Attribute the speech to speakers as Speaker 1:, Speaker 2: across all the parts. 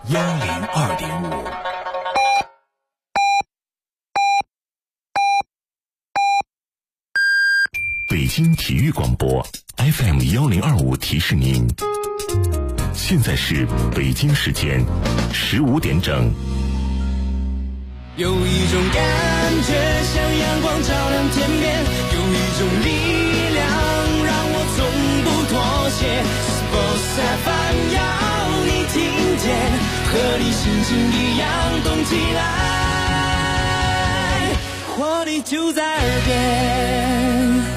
Speaker 1: 102.5。北京体育广播 FM 1025提示您，现在是北京时间15点整。
Speaker 2: 有一种感觉像阳光照亮天边，有一种力量让我从不妥协。Sports FM 要你听见，和你心情一样动起来，活力就在耳边。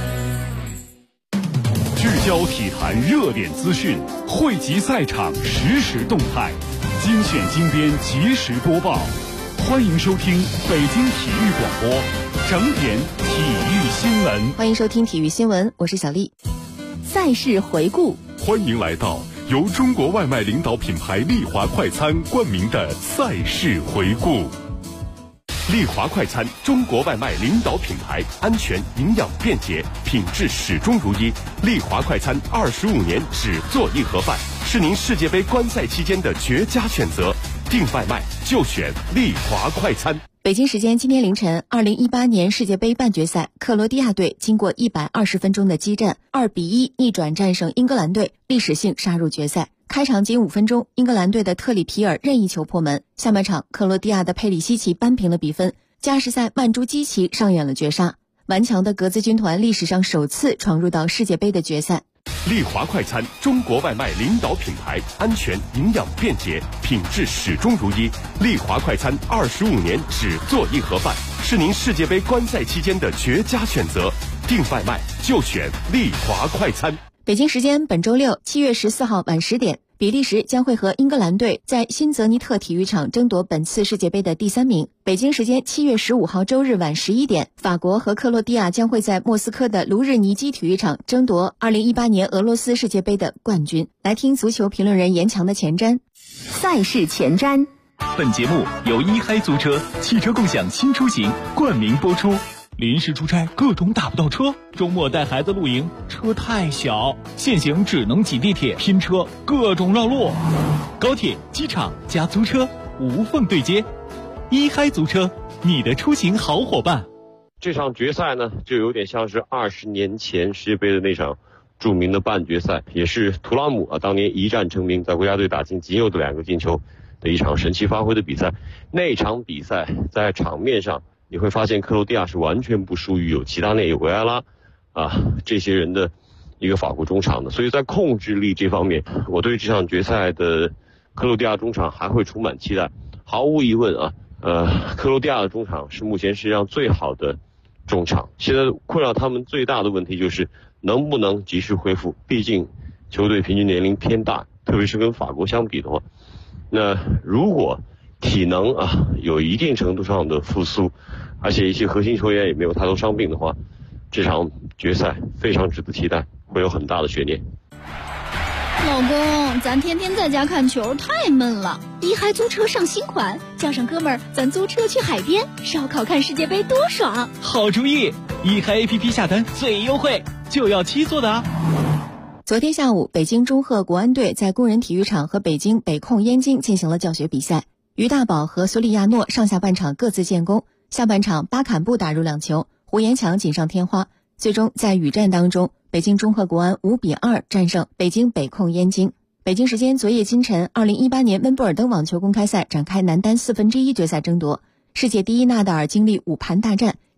Speaker 3: 聚焦体坛热点资讯，汇集赛场实时动态，精选精编及时播报。欢迎收听北京体育广播整点体育新闻。
Speaker 4: 欢迎收听体育新闻，我是小丽。赛事回顾，
Speaker 3: 欢迎来到由中国外卖领导品牌丽华快餐冠名的赛事回顾。丽华快餐，中国外卖领导品牌，安全、营养、便捷，品质始终如一。丽华快餐25年只做一盒饭，是您世界杯观赛期间的绝佳选择。订外卖就选丽华快餐。
Speaker 4: 北京时间今天凌晨，2018年世界杯半决赛，克罗地亚队经过120分钟的激战，2-1逆转战胜英格兰队，历史性杀入决赛。开场仅5分钟，英格兰队的特里皮尔任意球破门。下半场，克罗地亚的佩里西奇扳平了比分。加时赛，曼朱基奇上演了绝杀。顽强的格子军团历史上首次闯入到世界杯的决赛。
Speaker 3: 丽华快餐，中国外卖领导品牌，安全、营养、便捷，品质始终如一。丽华快餐25年只做一盒饭，是您世界杯观赛期间的绝佳选择。订外卖就选丽华快餐。
Speaker 4: 北京时间本周六7月14号晚10点，比利时将会和英格兰队在新泽尼特体育场争夺本次世界杯的第3名。北京时间7月15号周日晚11点，法国和克罗地亚将会在莫斯科的卢日尼基体育场争夺2018年俄罗斯世界杯的冠军。来听足球评论人严强的前瞻。赛事前瞻。
Speaker 5: 本节目由一嗨租车汽车共享新出行冠名播出。临时出差各种打不到车，周末带孩子露营车太小，现行只能挤地铁拼车，各种绕路。高铁、机场加租车无缝对接，一嗨租车，你的出行好伙伴。
Speaker 6: 这场决赛呢，就有点像是20年前世界杯的那场著名的半决赛，也是图拉姆当年一战成名，在国家队打进仅有的2个进球的一场神奇发挥的比赛。那场比赛在场面上你会发现克罗地亚是完全不输于有齐达内、有维埃拉这些人的一个法国中场的，所以在控制力这方面，我对这场决赛的克罗地亚中场还会充满期待。毫无疑问克罗地亚的中场是目前世界上最好的中场，现在困扰他们最大的问题就是能不能及时恢复，毕竟球队平均年龄偏大，特别是跟法国相比的话，那如果体能有一定程度上的复苏，而且一些核心球员也没有太多伤病的话，这场决赛非常值得期待，会有很大的悬念。
Speaker 7: 老公，咱天天在家看球太闷了，一嗨租车上新款，叫上哥们儿，咱租车去海边烧烤看世界杯多爽。
Speaker 5: 好主意，一嗨 APP 下单最优惠，就要7座的
Speaker 4: 昨天下午，北京中赫国安队在工人体育场和北京北控燕京进行了教学比赛。于大宝和苏利亚诺上下半场各自建功，下半场巴坎布打入2球，胡延强锦上添花。最终在雨战当中，北京中赫国安5-2战胜北京北控燕京。北京时间昨夜今晨，2018年温布尔登网球公开赛展开男单1/4决赛争夺。世界第一纳达尔经历5盘大战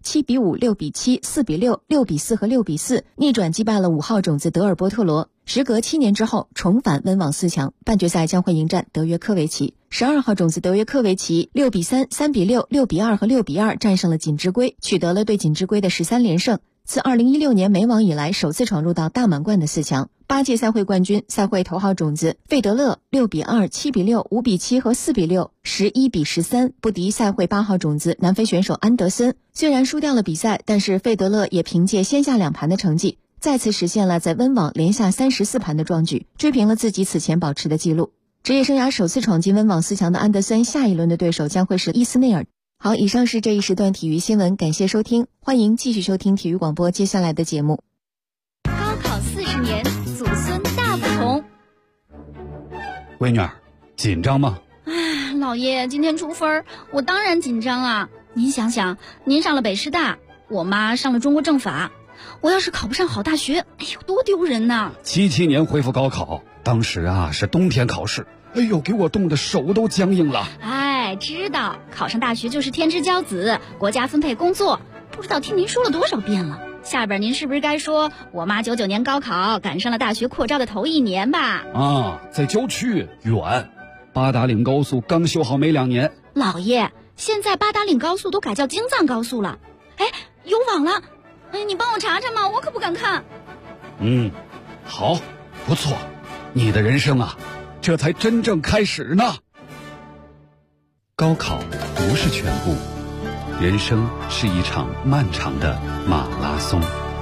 Speaker 4: ，7-5、6-7、4-6、6-4和6-4逆转击败了5号种子德尔波特罗。时隔7年之后重返温网4强，半决赛将会迎战德约科维奇。12号种子德约科维奇6-3、3-6、6-2和6-2战胜了锦织圭，取得了对锦织圭的13连胜。自2016年美网以来首次闯入到大满贯的4强。8届赛会冠军、赛会头号种子费德勒6-2、7-6、5-7和4-6、11-13不敌赛会8号种子南非选手安德森。虽然输掉了比赛，但是费德勒也凭借先下2盘的成绩，再次实现了在温网连下34盘的壮举，追平了自己此前保持的记录。职业生涯首次闯进温网4强的安德森，下一轮的对手将会是伊斯内尔。好，以上是这一时段体育新闻，感谢收听，欢迎继续收听体育广播接下来的节目。
Speaker 7: 高考40年，祖孙大不同。
Speaker 8: 闺女儿，紧张吗？
Speaker 7: 唉， 老爷，今天出分，我当然紧张啊。您想想，您上了北师大，我妈上了中国政法，我要是考不上好大学，哎呦，多丢人呐
Speaker 8: ！77年恢复高考，当时啊是冬天考试，哎呦，给我冻得手都僵硬了。
Speaker 7: 哎，知道考上大学就是天之骄子，国家分配工作，不知道听您说了多少遍了。下边您是不是该说我妈99年高考赶上了大学扩招的头1年吧？
Speaker 8: 啊，在郊区远，八达岭高速刚修好没2年。
Speaker 7: 老爷，现在八达岭高速都改叫京藏高速了。哎，有网了，哎，你帮我查查嘛，我可不敢看。
Speaker 8: 好，不错，你的人生啊，这才真正开始呢。高考不是全部，人生是一场漫长的马拉松。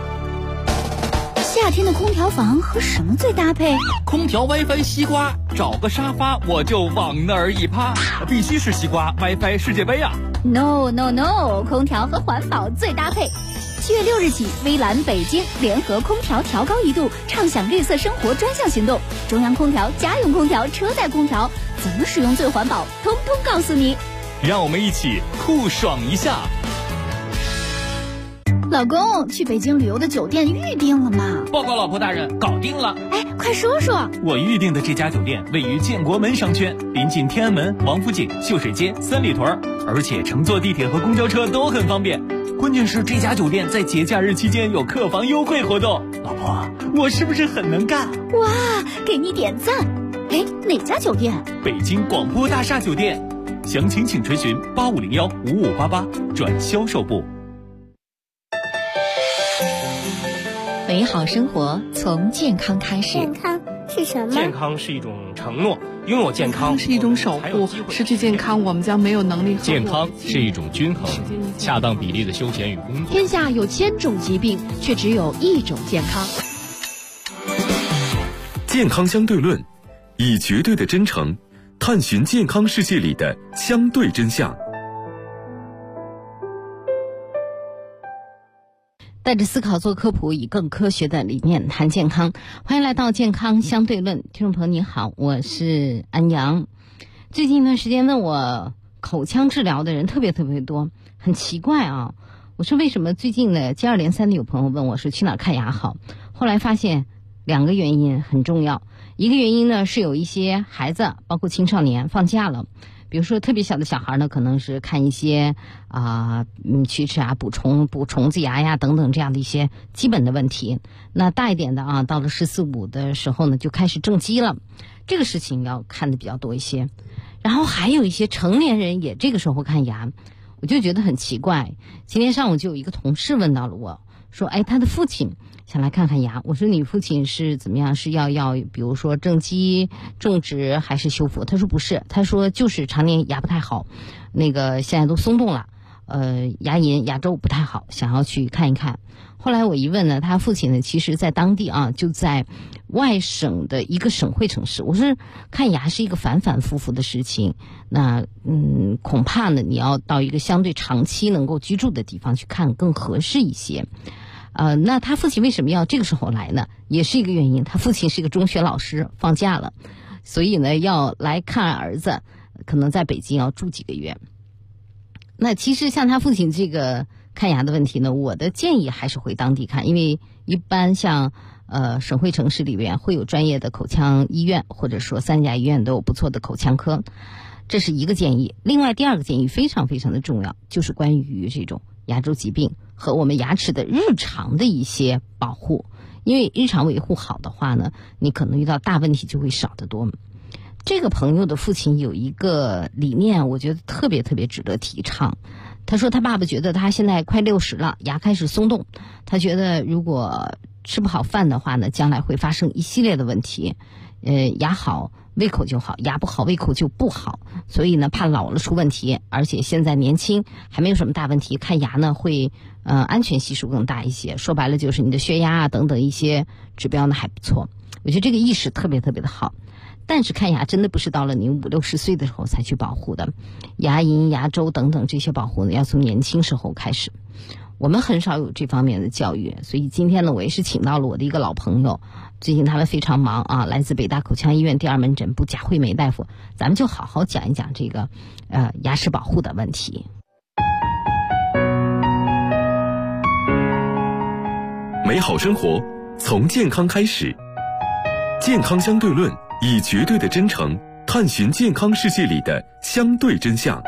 Speaker 7: 夏天的空调房和什么最搭配？
Speaker 5: 空调 WiFi 西瓜，找个沙发我就往那儿一趴，必须是西瓜 WiFi 世界杯啊
Speaker 7: ！No， 空调和环保最搭配。7月6日起，微蓝北京联合空调调高1度，畅享绿色生活专项行动。中央空调、家用空调、车载空调，怎么使用最环保，通通告诉你。
Speaker 5: 让我们一起酷爽一下。
Speaker 7: 老公，去北京旅游的酒店预定了吗？
Speaker 5: 报告老婆大人，搞定了。
Speaker 7: 哎，快说说。
Speaker 5: 我预定的这家酒店位于建国门商圈，临近天安门、王府井、秀水街、三里屯，而且乘坐地铁和公交车都很方便。关键是这家酒店在节假日期间有客房优惠活动。老婆，我是不是很能干？
Speaker 7: 哇，给你点赞。哎，哪家酒店？
Speaker 5: 北京广播大厦酒店。详情请垂询8501-5588转销售部。
Speaker 4: 美好生活从健康开始。
Speaker 9: 健康是什么？
Speaker 10: 健康是一种承诺，拥有健康
Speaker 11: 是一种守护，失去健康我们将没有能力。
Speaker 10: 健康是一种均衡，恰当比例的休闲与工作。
Speaker 11: 天下有1000种疾病，却只有1种健康。
Speaker 1: 健康相对论，以绝对的真诚探寻健康世界里的相对真相。
Speaker 12: 带着思考做科普，以更科学的理念谈健康。欢迎来到健康相对论，听众朋友你好，我是安阳。最近一段时间问我口腔治疗的人特别多，很奇怪啊。我说为什么最近呢接二连三的有朋友问我说去哪儿看牙好，后来发现2个原因很重要。一个原因呢是有一些孩子包括青少年放假了，比如说特别小的小孩呢，可能是看一些龋齿啊、补虫子牙呀等等这样的一些基本的问题。那大一点的啊，到了14、15的时候呢，就开始正畸了，这个事情要看的比较多一些。然后还有一些成年人也这个时候看牙，我就觉得很奇怪。今天上午就有一个同事问到了我，说哎，他的父亲想来看看牙。我说你父亲是怎么样，是要比如说正畸、种植还是修复？他说不是，他说就是常年牙不太好，那个现在都松动了，牙龈牙周不太好，想要去看一看。后来我一问呢，他父亲呢其实在当地啊，就在外省的一个省会城市。我说看牙是一个反反复复的事情，那恐怕呢你要到一个相对长期能够居住的地方去看更合适一些。那他父亲为什么要这个时候来呢？也是一个原因，他父亲是一个中学老师，放假了，所以呢要来看儿子，可能在北京要住几个月。那其实像他父亲这个看牙的问题呢，我的建议还是回当地看，因为一般像省会城市里边会有专业的口腔医院，或者说3甲医院都有不错的口腔科，这是一个建议。另外第2个建议非常的重要，就是关于这种牙周疾病和我们牙齿的日常的一些保护。因为日常维护好的话呢，你可能遇到大问题就会少得多。这个朋友的父亲有一个理念，我觉得特别值得提倡。他说他爸爸觉得他现在快60了，牙开始松动，他觉得如果吃不好饭的话呢，将来会发生一系列的问题。牙好胃口就好，牙不好胃口就不好，所以呢怕老了出问题，而且现在年轻还没有什么大问题，看牙呢会安全系数更大一些。说白了就是你的血压啊等等一些指标呢还不错。我觉得这个意识特别的好。但是看牙真的不是到了你50、60岁的时候才去保护的，牙龈、牙周等等这些保护呢，要从年轻时候开始。 我们很少有这方面的教育，所以今天呢，我也是请到了我的一个老朋友，最近他们非常忙啊，来自北大口腔医院第2门诊部贾惠梅大夫，咱们就好好讲一讲这个牙齿保护的问题。
Speaker 1: 美好生活从健康开始，健康相对论以绝对的真诚探寻健康世界里的相对真相。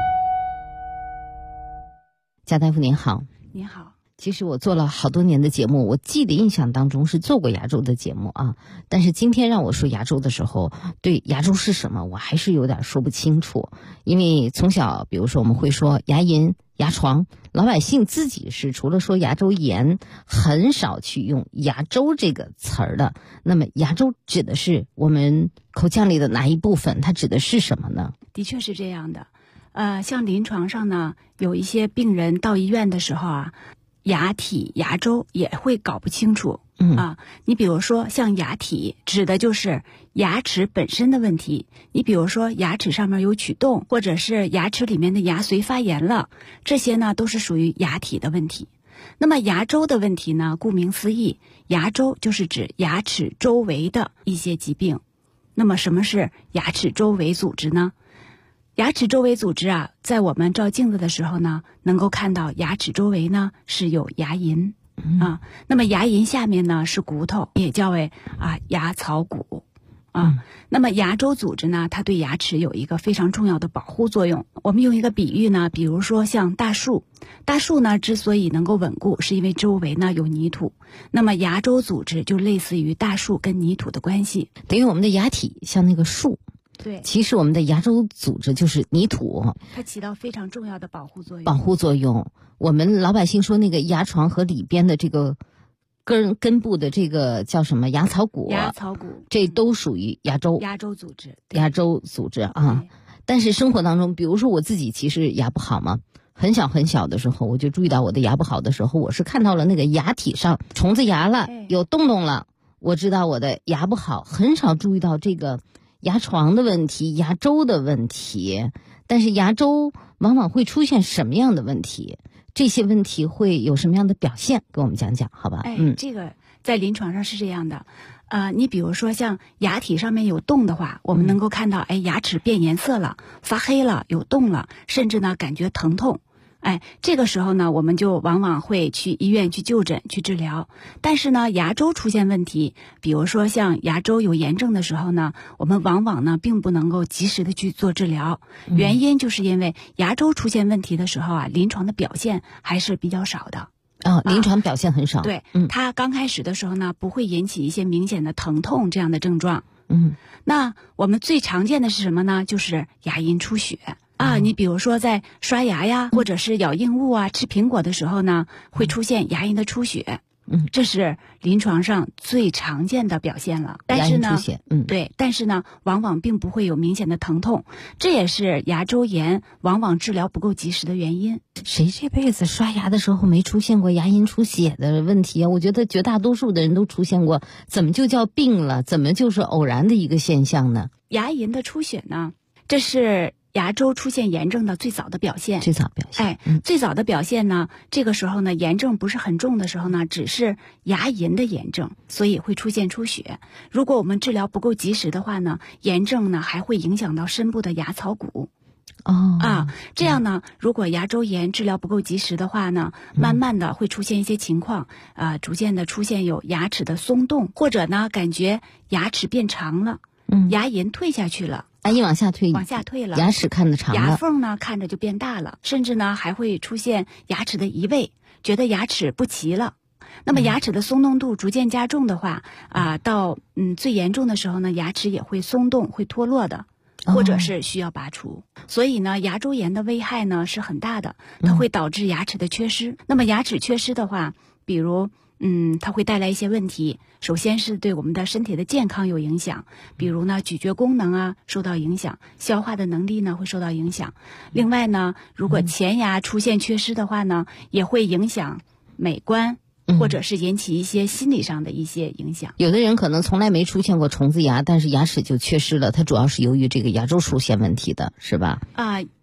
Speaker 12: 贾大夫您好。
Speaker 9: 您好。
Speaker 12: 其实我做了好多年的节目，我记得印象当中是做过牙周的节目啊，但是今天让我说牙周的时候，对牙周是什么我还是有点说不清楚。因为从小比如说我们会说牙龈、牙床，老百姓自己是除了说牙周炎很少去用牙周这个词儿的。那么牙周指的是我们口腔里的哪一部分？它指的是什么呢？
Speaker 9: 的确是这样的。像临床上呢，有一些病人到医院的时候啊，牙体、牙周也会搞不清楚。你比如说像牙体指的就是牙齿本身的问题，你比如说牙齿上面有龋洞，或者是牙齿里面的牙髓发炎了，这些呢都是属于牙体的问题。那么牙周的问题呢，顾名思义，牙周就是指牙齿周围的一些疾病。那么什么是牙齿周围组织呢？牙齿周围组织啊，在我们照镜子的时候呢，能够看到牙齿周围呢是有牙龈啊。那么牙龈下面呢是骨头，也叫为牙槽骨啊。那么牙周组织呢，它对牙齿有一个非常重要的保护作用。我们用一个比喻呢，比如说像大树，大树呢之所以能够稳固，是因为周围呢有泥土。那么牙周组织就类似于大树跟泥土的关系，
Speaker 12: 等于我们的牙体像那个树。
Speaker 9: 对，
Speaker 12: 其实我们的牙周组织就是泥土，
Speaker 9: 它起到非常重要的保护作用。
Speaker 12: 保护作用，我们老百姓说那个牙床和里边的这个根部的这个叫什么牙槽骨？
Speaker 9: 牙槽骨，
Speaker 12: 这都属于牙周。
Speaker 9: 牙周组织，
Speaker 12: 牙周组织啊。但是生活当中，比如说我自己其实牙不好嘛，很小很小的时候我就注意到我的牙不好的时候，我是看到了那个牙体上虫子牙了，有洞洞了，我知道我的牙不好，很少注意到这个牙床的问题、牙周的问题。但是牙周往往会出现什么样的问题？这些问题会有什么样的表现？给我们讲讲好吧？
Speaker 9: 这个在临床上是这样的。你比如说像牙体上面有洞的话，我们能够看到牙齿变颜色了，发黑了，有洞了，甚至呢感觉疼痛。这个时候呢，我们就往往会去医院去就诊去治疗。但是呢，牙周出现问题，比如说像牙周有炎症的时候呢，我们往往呢并不能够及时的去做治疗。原因就是因为牙周出现问题的时候啊，临床的表现还是比较少的。
Speaker 12: 临床表现很少。
Speaker 9: 对，它刚开始的时候呢，不会引起一些明显的疼痛这样的症状。那我们最常见的是什么呢？就是牙龈出血。你比如说在刷牙呀，或者是咬硬物啊，吃苹果的时候呢，会出现牙龈的出血。这是临床上最常见的表现了。但是呢，
Speaker 12: 牙龈出血，
Speaker 9: 对，但是呢，往往并不会有明显的疼痛，这也是牙周炎往往治疗不够及时的原因。
Speaker 12: 谁这辈子刷牙的时候没出现过牙龈出血的问题啊？我觉得绝大多数的人都出现过，怎么就叫病了？怎么就是偶然的一个现象呢？
Speaker 9: 牙龈的出血呢，这是牙周出现炎症的最早的表现。
Speaker 12: 最早表现，
Speaker 9: 最早的表现呢，这个时候呢，炎症不是很重的时候呢，只是牙龈的炎症，所以会出现出血。如果我们治疗不够及时的话呢，炎症呢还会影响到深部的牙槽骨。这样呢，如果牙周炎治疗不够及时的话呢，慢慢的会出现一些情况，逐渐的出现有牙齿的松动，或者呢，感觉牙齿变长了，牙龈退下去了。
Speaker 12: 牙龈往下退了，牙齿看得长了，
Speaker 9: 牙缝呢看着就变大了，甚至呢还会出现牙齿的移位，觉得牙齿不齐了。那么牙齿的松动度逐渐加重的话，到最严重的时候呢，牙齿也会松动，会脱落的，或者是需要拔除。所以呢，牙周炎的危害呢是很大的，它会导致牙齿的缺失。那么牙齿缺失的话，比如它会带来一些问题。首先是对我们的身体的健康有影响，比如呢，咀嚼功能受到影响，消化的能力呢会受到影响。另外呢，如果前牙出现缺失的话呢，也会影响美观，或者是引起一些心理上的一些影响。
Speaker 12: 有的人可能从来没出现过虫子牙，但是牙齿就缺失了，它主要是由于这个牙周出现问题的，是吧？
Speaker 9: 对。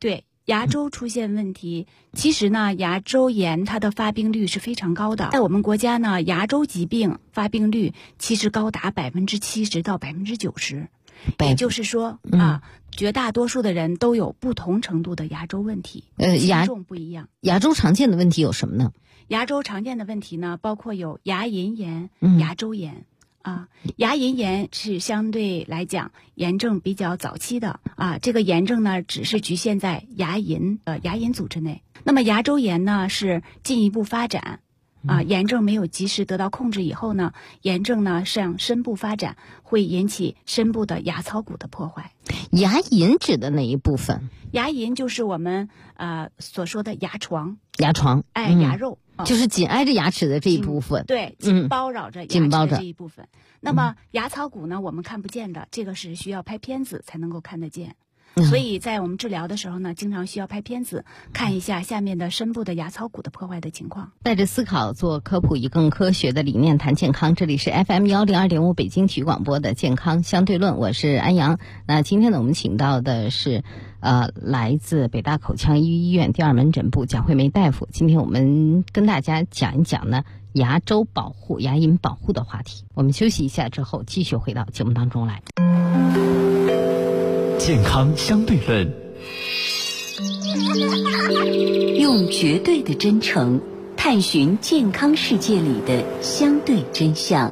Speaker 9: 牙周出现问题，其实呢，牙周炎它的发病率是非常高的。在我们国家呢，牙周疾病发病率其实高达70%到90%，也就是说绝大多数的人都有不同程度的牙周问题，轻重不一样。
Speaker 12: 牙周常见的问题有什么呢？
Speaker 9: 牙周常见的问题呢，包括有牙龈炎、牙周炎。牙龈炎是相对来讲炎症比较早期的这个炎症呢只是局限在牙龈组织内。那么牙周炎呢是进一步发展炎症没有及时得到控制以后呢，炎症呢向深部发展，会引起深部的牙槽骨的破坏。
Speaker 12: 牙龈指的哪一部分？
Speaker 9: 牙龈就是我们所说的牙床。
Speaker 12: 牙床，
Speaker 9: 牙肉。
Speaker 12: 就是紧挨着牙齿的这一部分，
Speaker 9: 对，紧包绕着牙齿的这一部分。那么牙槽骨呢，我们看不见的，这个是需要拍片子才能够看得见。所以在我们治疗的时候呢，经常需要拍片子看一下下面的深部的牙槽骨的破坏的情况。
Speaker 12: 带着思考做科普，以更科学的理念谈健康。这里是 FM102.5 北京体育广播的健康相对论，我是安阳。那今天呢，我们请到的是来自北大口腔医院第2门诊部贾惠梅大夫。今天我们跟大家讲一讲呢牙周保护、牙龈保护的话题。我们休息一下之后，继续回到节目当中来。
Speaker 1: 健康相对论，
Speaker 13: 用绝对的真诚探寻健康世界里的相对真相。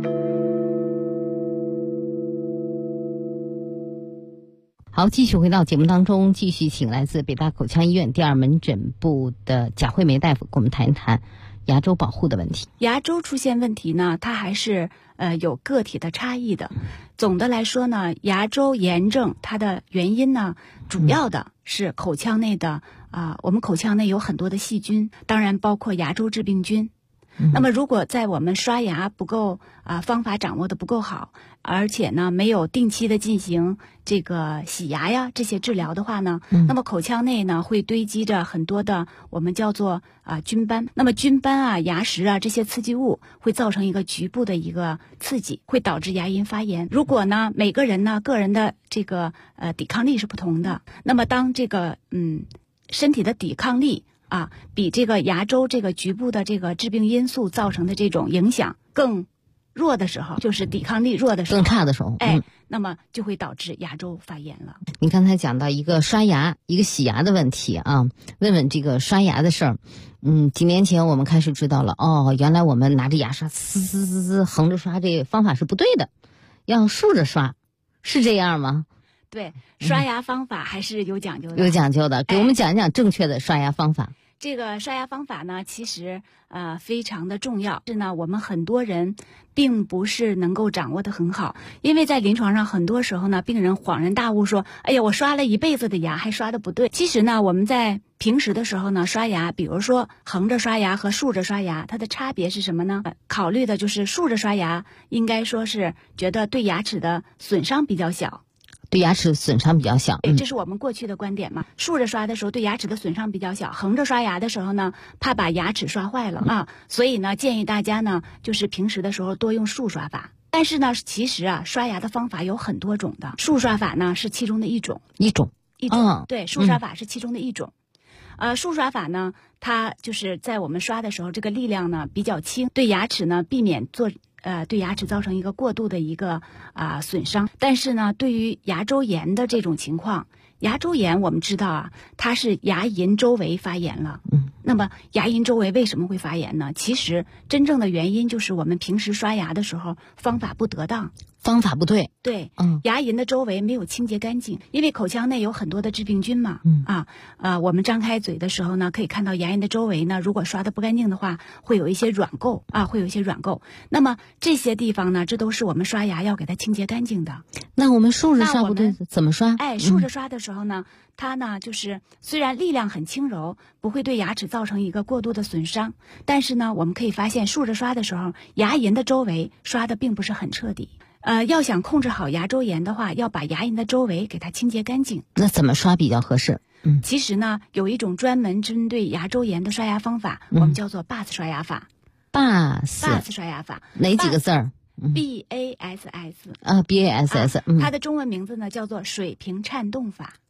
Speaker 12: 好，继续回到节目当中，继续请来自北大口腔医院第2门诊部的贾惠梅大夫跟我们谈一谈牙周保护的问题。
Speaker 9: 牙周出现问题呢，它还是有个体的差异的。总的来说呢，牙周炎症它的原因呢，主要的是口腔内的我们口腔内有很多的细菌，当然包括牙周致病菌。那么如果在我们刷牙不够方法掌握的不够好，而且呢没有定期的进行这个洗牙呀这些治疗的话呢，那么口腔内呢会堆积着很多的我们叫做菌斑。那么菌斑牙石这些刺激物会造成一个局部的一个刺激，会导致牙龈发炎。如果呢每个人呢个人的这个抵抗力是不同的，那么当这个身体的抵抗力比这个牙周这个局部的这个致病因素造成的这种影响更弱的时候，就是抵抗力弱的时候，
Speaker 12: 更差的时候，
Speaker 9: 那么就会导致牙周发炎了。
Speaker 12: 你刚才讲到一个刷牙、一个洗牙的问题问问这个刷牙的事儿。几年前我们开始知道了，原来我们拿着牙刷嘶嘶嘶嘶横着刷，这个方法是不对的，要竖着刷，是这样吗？
Speaker 9: 对，刷牙方法还是有讲究的。
Speaker 12: 有讲究的，给我们讲一讲正确的刷牙方法。
Speaker 9: 这个刷牙方法呢，其实非常的重要，是呢我们很多人并不是能够掌握得很好，因为在临床上很多时候呢，病人恍然大悟说，哎呀，我刷了一辈子的牙还刷得不对。其实呢我们在平时的时候呢刷牙，比如说横着刷牙和竖着刷牙，它的差别是什么呢？考虑的就是竖着刷牙应该说是觉得对牙齿的损伤比较小，
Speaker 12: 对牙齿损伤比较小，
Speaker 9: 这是我们过去的观点嘛。竖着刷的时候对牙齿的损伤比较小，横着刷牙的时候呢，怕把牙齿刷坏了所以呢，建议大家呢，就是平时的时候多用竖刷法。但是呢，其实刷牙的方法有很多种的，竖刷法呢是其中的一种。对，竖刷法是其中的一种。竖刷法呢，它就是在我们刷的时候，这个力量呢比较轻，对牙齿呢避免对牙齿造成一个过度的一个损伤。但是呢，对于牙周炎的这种情况，牙周炎我们知道它是牙龈周围发炎了。那么牙龈周围为什么会发炎呢？其实真正的原因就是我们平时刷牙的时候方法不得当，
Speaker 12: 方法不对。
Speaker 9: 对，牙龈的周围没有清洁干净，因为口腔内有很多的致病菌嘛。我们张开嘴的时候呢，可以看到牙龈的周围呢，如果刷得不干净的话，会有一些软垢会有一些软垢。那么这些地方呢，这都是我们刷牙要给它清洁干净的。
Speaker 12: 那我们竖着刷不对，怎么刷？
Speaker 9: 竖着刷的时候呢，它呢就是虽然力量很轻柔，不会对牙齿造成一个过度的损伤，但是呢，我们可以发现竖着刷的时候，牙龈的周围刷的并不是很彻底。要想控制好牙周炎的话，要把牙龈的周围给它清洁干净。
Speaker 12: 那怎么刷比较合适？
Speaker 9: 其实呢，有一种专门针对牙周炎的刷牙方法，我们叫做 BASS 刷牙法。BASS 刷牙法
Speaker 12: 哪几个字儿
Speaker 9: ？BASS
Speaker 12: BASS
Speaker 9: 它的中文名字呢叫做水平颤动法。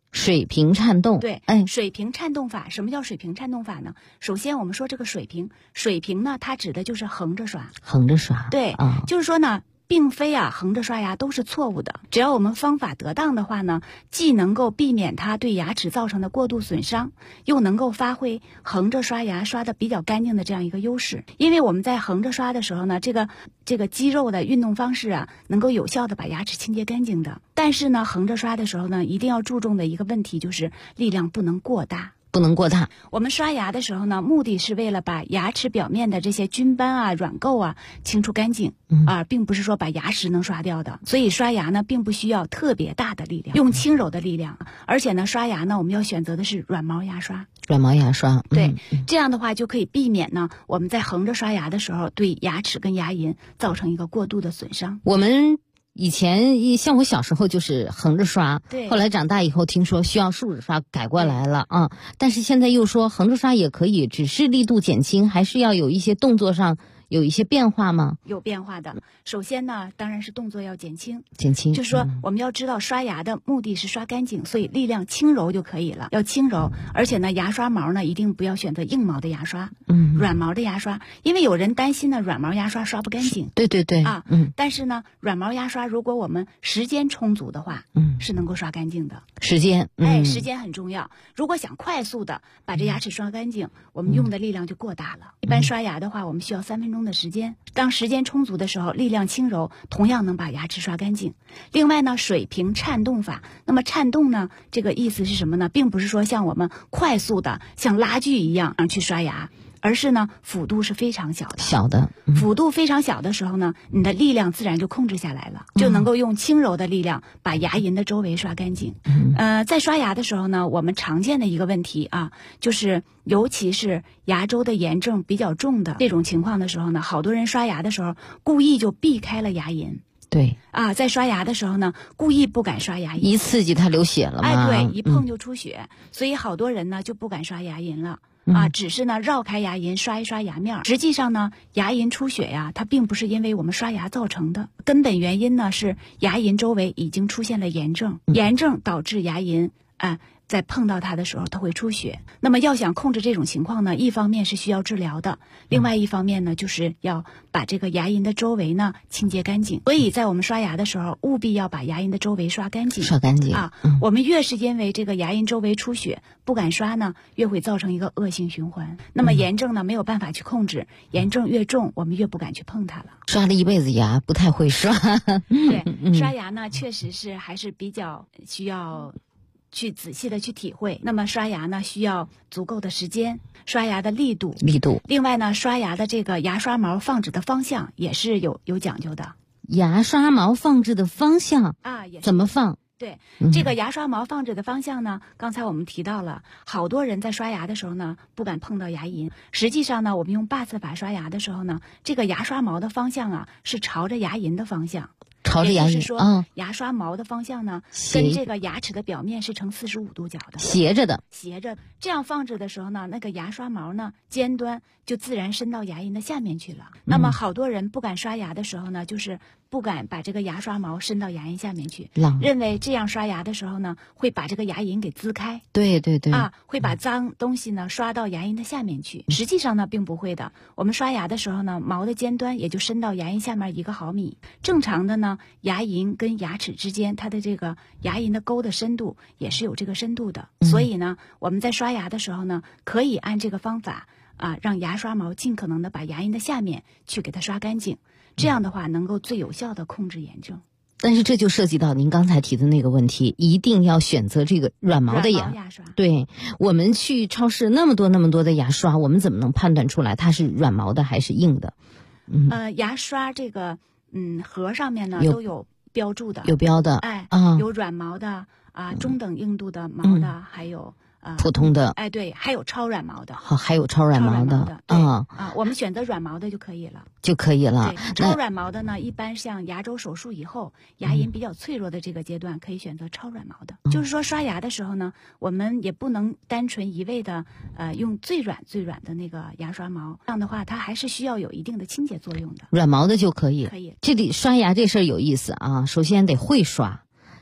Speaker 12: 水平颤动。
Speaker 9: 对，水平颤动法。什么叫水平颤动法呢？首先我们说这个水平呢，它指的就是横着刷。
Speaker 12: 横着刷。
Speaker 9: 对，就是说呢，并非横着刷牙都是错误的，只要我们方法得当的话呢，既能够避免它对牙齿造成的过度损伤，又能够发挥横着刷牙刷的比较干净的这样一个优势。因为我们在横着刷的时候呢，这个肌肉的运动方式能够有效的把牙齿清洁干净的。但是呢，横着刷的时候呢，一定要注重的一个问题就是力量不能过大。
Speaker 12: 不能过大。
Speaker 9: 我们刷牙的时候呢，目的是为了把牙齿表面的这些菌斑软垢清除干净并不是说把牙石能刷掉的。所以刷牙呢，并不需要特别大的力量，用轻柔的力量。而且呢，刷牙呢，我们要选择的是软毛牙刷。
Speaker 12: 软毛牙刷，
Speaker 9: 对，这样的话就可以避免呢我们在横着刷牙的时候对牙齿跟牙龈造成一个过度的损伤。
Speaker 12: 我们以前像我小时候就是横着刷，
Speaker 9: 对，
Speaker 12: 后来长大以后听说需要竖着刷，改过来了但是现在又说横着刷也可以，只是力度减轻，还是要有一些动作上有一些变化吗？
Speaker 9: 有变化的。首先呢，当然是动作要减轻。就是说我们要知道刷牙的目的是刷干净，所以力量轻柔就可以了，要轻柔。而且呢，牙刷毛呢一定不要选择硬毛的牙刷，软毛的牙刷，因为有人担心呢软毛牙刷刷不干净。
Speaker 12: 对对对
Speaker 9: 但是呢，软毛牙刷如果我们时间充足的话，是能够刷干净的。
Speaker 12: 时间
Speaker 9: 时间很重要。如果想快速的把这牙齿刷干净，我们用的力量就过大了。一般刷牙的话，我们需要3分钟的时间。当时间充足的时候，力量轻柔，同样能把牙齿刷干净。另外呢，水平颤动法。那么颤动呢，这个意思是什么呢？并不是说像我们快速的像拉锯一样去刷牙，而是呢幅度是非常小的。幅度非常小的时候呢，你的力量自然就控制下来了，就能够用轻柔的力量把牙龈的周围刷干净。在刷牙的时候呢，我们常见的一个问题就是尤其是牙周的炎症比较重的这种情况的时候呢，好多人刷牙的时候故意就避开了牙龈。
Speaker 12: 对
Speaker 9: 在刷牙的时候呢，故意不敢刷牙龈，
Speaker 12: 一刺激它流血了嘛。
Speaker 9: 对，一碰就出血，所以好多人呢就不敢刷牙龈了。只是呢绕开牙龈刷一刷牙面。实际上呢，牙龈出血它并不是因为我们刷牙造成的，根本原因呢是牙龈周围已经出现了炎症，炎症导致牙龈在碰到它的时候它会出血。那么要想控制这种情况呢，一方面是需要治疗的，另外一方面呢就是要把这个牙龈的周围呢清洁干净。所以在我们刷牙的时候，务必要把牙龈的周围刷干净。我们越是因为这个牙龈周围出血不敢刷呢，越会造成一个恶性循环。那么炎症呢没有办法去控制，炎症越重，我们越不敢去碰它了。
Speaker 12: 刷了一辈子牙，不太会刷。
Speaker 9: 对，刷牙呢确实是还是比较需要去仔细的去体会。那么刷牙呢需要足够的时间，刷牙的力度。另外呢，刷牙的这个牙刷毛放置的方向也是有讲究的。
Speaker 12: 牙刷毛放置的方向怎么放？
Speaker 9: 对，这个牙刷毛放置的方向呢，刚才我们提到了，好多人在刷牙的时候呢不敢碰到牙龈。实际上呢，我们用8次法刷牙的时候呢，这个牙刷毛的方向是朝着牙龈的方向。也就是说牙刷毛的方向呢跟这个牙齿的表面是呈45度角的，斜着。这样放置的时候呢，那个牙刷毛呢尖端就自然伸到牙龈的下面去了。那么好多人不敢刷牙的时候呢，就是不敢把这个牙刷毛伸到牙龈下面去，认为这样刷牙的时候呢会把这个牙龈给滋开。
Speaker 12: 对
Speaker 9: 会把脏东西呢刷到牙龈的下面去。实际上呢并不会的，我们刷牙的时候呢，毛的尖端也就伸到牙龈下面1个毫米。正常的呢，牙龈跟牙齿之间它的这个牙龈的沟的深度也是有这个深度的。所以呢，我们在刷牙的时候呢，可以按这个方法让牙刷毛尽可能的把牙龈的下面去给它刷干净，这样的话能够最有效的控制炎症。
Speaker 12: 但是这就涉及到您刚才提的那个问题，一定要选择这个软毛的牙
Speaker 9: 刷。
Speaker 12: 对，我们去超市那么多的牙刷，我们怎么能判断出来它是软毛的还是硬的？
Speaker 9: 牙刷这个盒上面呢都有标注的，
Speaker 12: 有标的。
Speaker 9: 有软毛的中等硬度的毛的，还有
Speaker 12: 普通的。
Speaker 9: 对，还有超软毛的。
Speaker 12: 还有超软毛的。
Speaker 9: 我们选择软毛的就可以了。
Speaker 12: 对，
Speaker 9: 超软毛的呢，一般像牙周手术以后，牙龈比较脆弱的这个阶段，可以选择超软毛的。就是说刷牙的时候呢，我们也不能单纯一味的用最软的那个牙刷毛，这样的话它还是需要有一定的清洁作用的。
Speaker 12: 软毛的就可以。这里刷牙这事儿有意思首先得会刷。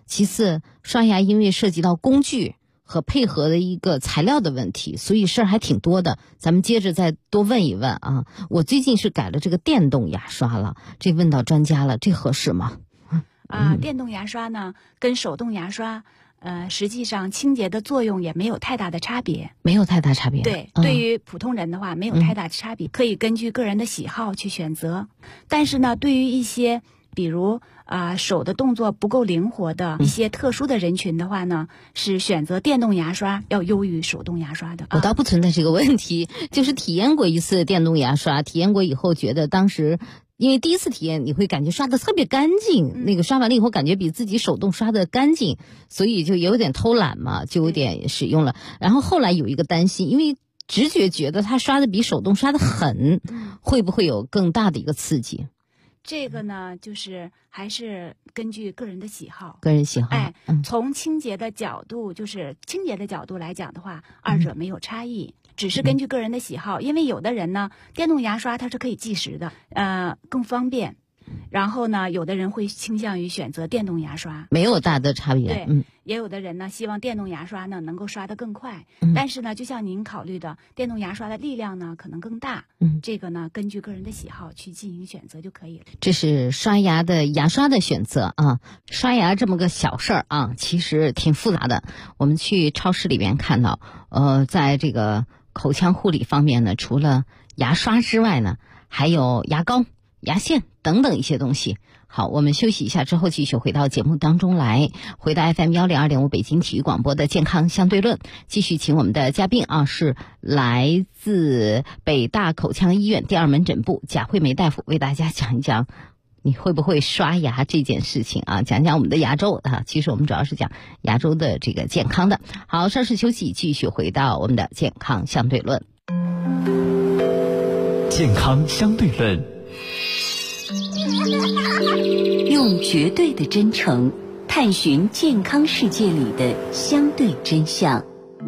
Speaker 12: 其次，刷牙因为涉及到工具和配合的一个材料的问题，所以事儿还挺多的。咱们接着再多问一问啊。我最近是改了这个电动牙刷了，这问到专家了，这合适吗？
Speaker 9: 电动牙刷呢，跟手动牙刷，实际上清洁的作用也没有太大的差别。
Speaker 12: 没有太大差别。
Speaker 9: 对，对于普通人的话，没有太大的差别，可以根据个人的喜好去选择。但是呢，对于一些比如手的动作不够灵活的一些特殊的人群的话呢，是选择电动牙刷要优于手动牙刷的。
Speaker 12: 我倒不存在这个问题，就是体验过一次电动牙刷，体验过以后觉得当时因为第一次体验你会感觉刷得特别干净，那个刷完了以后感觉比自己手动刷得干净，所以就有点偷懒嘛，就有点使用了。然后后来有一个担心，因为直觉觉得它刷得比手动刷得狠，会不会有更大的一个刺激？
Speaker 9: 这个呢，就是还是根据个人的喜好。
Speaker 12: 个人喜好。
Speaker 9: 从清洁的角度，就是清洁的角度来讲的话，二者没有差异，只是根据个人的喜好。因为有的人呢，电动牙刷它是可以计时的，更方便。然后呢，有的人会倾向于选择电动牙刷，
Speaker 12: 没有大的差别。
Speaker 9: 对，也有的人呢希望电动牙刷呢能够刷得更快，但是呢，就像您考虑的，电动牙刷的力量呢可能更大。这个呢根据个人的喜好去进行选择就可以了。
Speaker 12: 这是刷牙的牙刷的选择啊。刷牙这么个小事儿啊，其实挺复杂的。我们去超市里边看到，在这个口腔护理方面呢，除了牙刷之外呢，还有牙膏、牙线等等一些东西。好，我们休息一下之后继续回到节目当中来，回到 FM 102.5北京体育广播的健康相对论，继续请我们的嘉宾啊，是来自北大口腔医院第二门诊部贾惠梅大夫，为大家讲一讲你会不会刷牙这件事情啊，讲讲我们的牙周啊。其实我们主要是讲牙周的这个健康的。好，稍事休息，继续回到我们的健康相对论。
Speaker 1: 健康相对论，
Speaker 13: 用绝对的真诚探寻健康世界里的相对真相。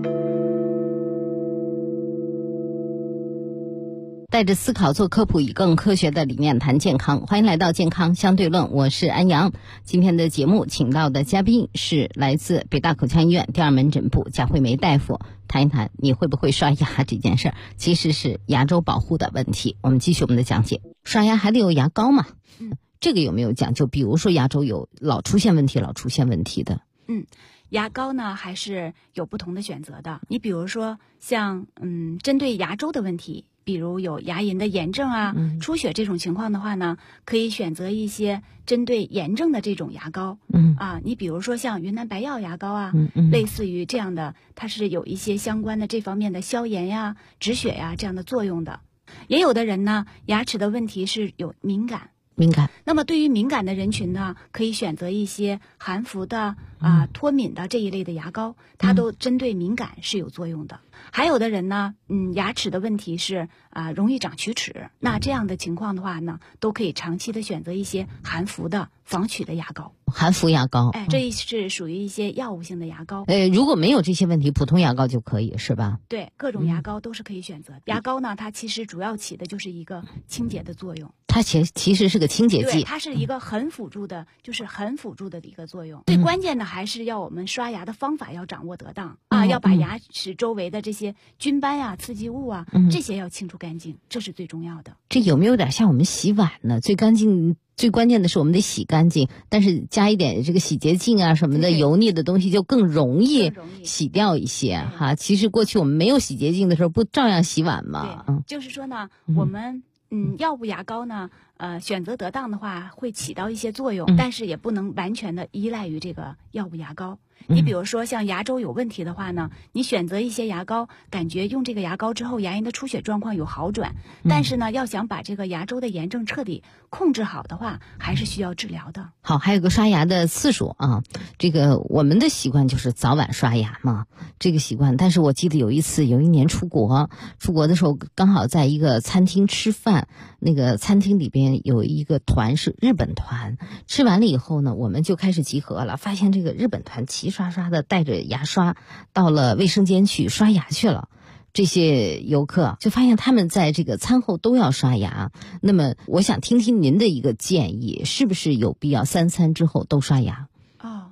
Speaker 12: 带着思考做科普，以更科学的理念谈健康。欢迎来到健康相对论，我是安阳。今天的节目请到的嘉宾是来自北大口腔医院第二门诊部贾惠梅大夫，谈一谈你会不会刷牙这件事儿，其实是牙周保护的问题。我们继续我们的讲解。刷牙还得有牙膏嘛？这个有没有讲究？比如说牙周有老出现问题的。
Speaker 9: 牙膏呢还是有不同的选择的。你比如说像针对牙周的问题，比如有牙龈的炎症啊、出血这种情况的话呢，可以选择一些针对炎症的这种牙膏。你比如说像云南白药牙膏啊，类似于这样的，它是有一些相关的这方面的消炎呀、止血呀这样的作用的。也有的人呢，牙齿的问题是有敏感。那么对于敏感的人群呢，可以选择一些含氟的脱敏的这一类的牙膏，它都针对敏感是有作用的。还有的人呢，牙齿的问题是容易长龋齿，那这样的情况的话呢，都可以长期的选择一些含氟的防龋的牙膏。
Speaker 12: 含氟牙膏，
Speaker 9: 这是属于一些药物性的牙膏。
Speaker 12: 如果没有这些问题，普通牙膏就可以是吧？
Speaker 9: 对，各种牙膏都是可以选择的。牙膏呢，它其实主要起的就是一个清洁的作用。
Speaker 12: 它其实是个清洁剂，
Speaker 9: 对，它是一个很辅助的，就是很辅助的一个作用。最关键的还是要我们刷牙的方法要掌握得当要把牙齿周围的这些菌斑啊、刺激物啊，这些要清除干净，这是最重要的。
Speaker 12: 这有没有点像我们洗碗呢？最关键的是我们得洗干净，但是加一点这个洗洁精啊什么的油腻的东西就更容易洗掉一些哈。其实过去我们没有洗洁精的时候，不照样洗碗吗？
Speaker 9: 就是说呢，我们药物牙膏呢，选择得当的话会起到一些作用，但是也不能完全的依赖于这个药物牙膏。你比如说像牙周有问题的话呢，你选择一些牙膏，感觉用这个牙膏之后牙龈的出血状况有好转，但是呢，要想把这个牙周的炎症彻底控制好的话，还是需要治疗的。
Speaker 12: 好，还有个刷牙的次数啊，这个我们的习惯就是早晚刷牙嘛，这个习惯。但是我记得有一年出国的时候，刚好在一个餐厅吃饭，那个餐厅里边有一个团是日本团，吃完了以后呢，我们就开始集合了，发现这个日本团齐刷刷的带着牙刷到了卫生间去刷牙去了。这些游客就发现他们在这个餐后都要刷牙。那么我想听听您的一个建议，是不是有必要3餐之后都刷牙？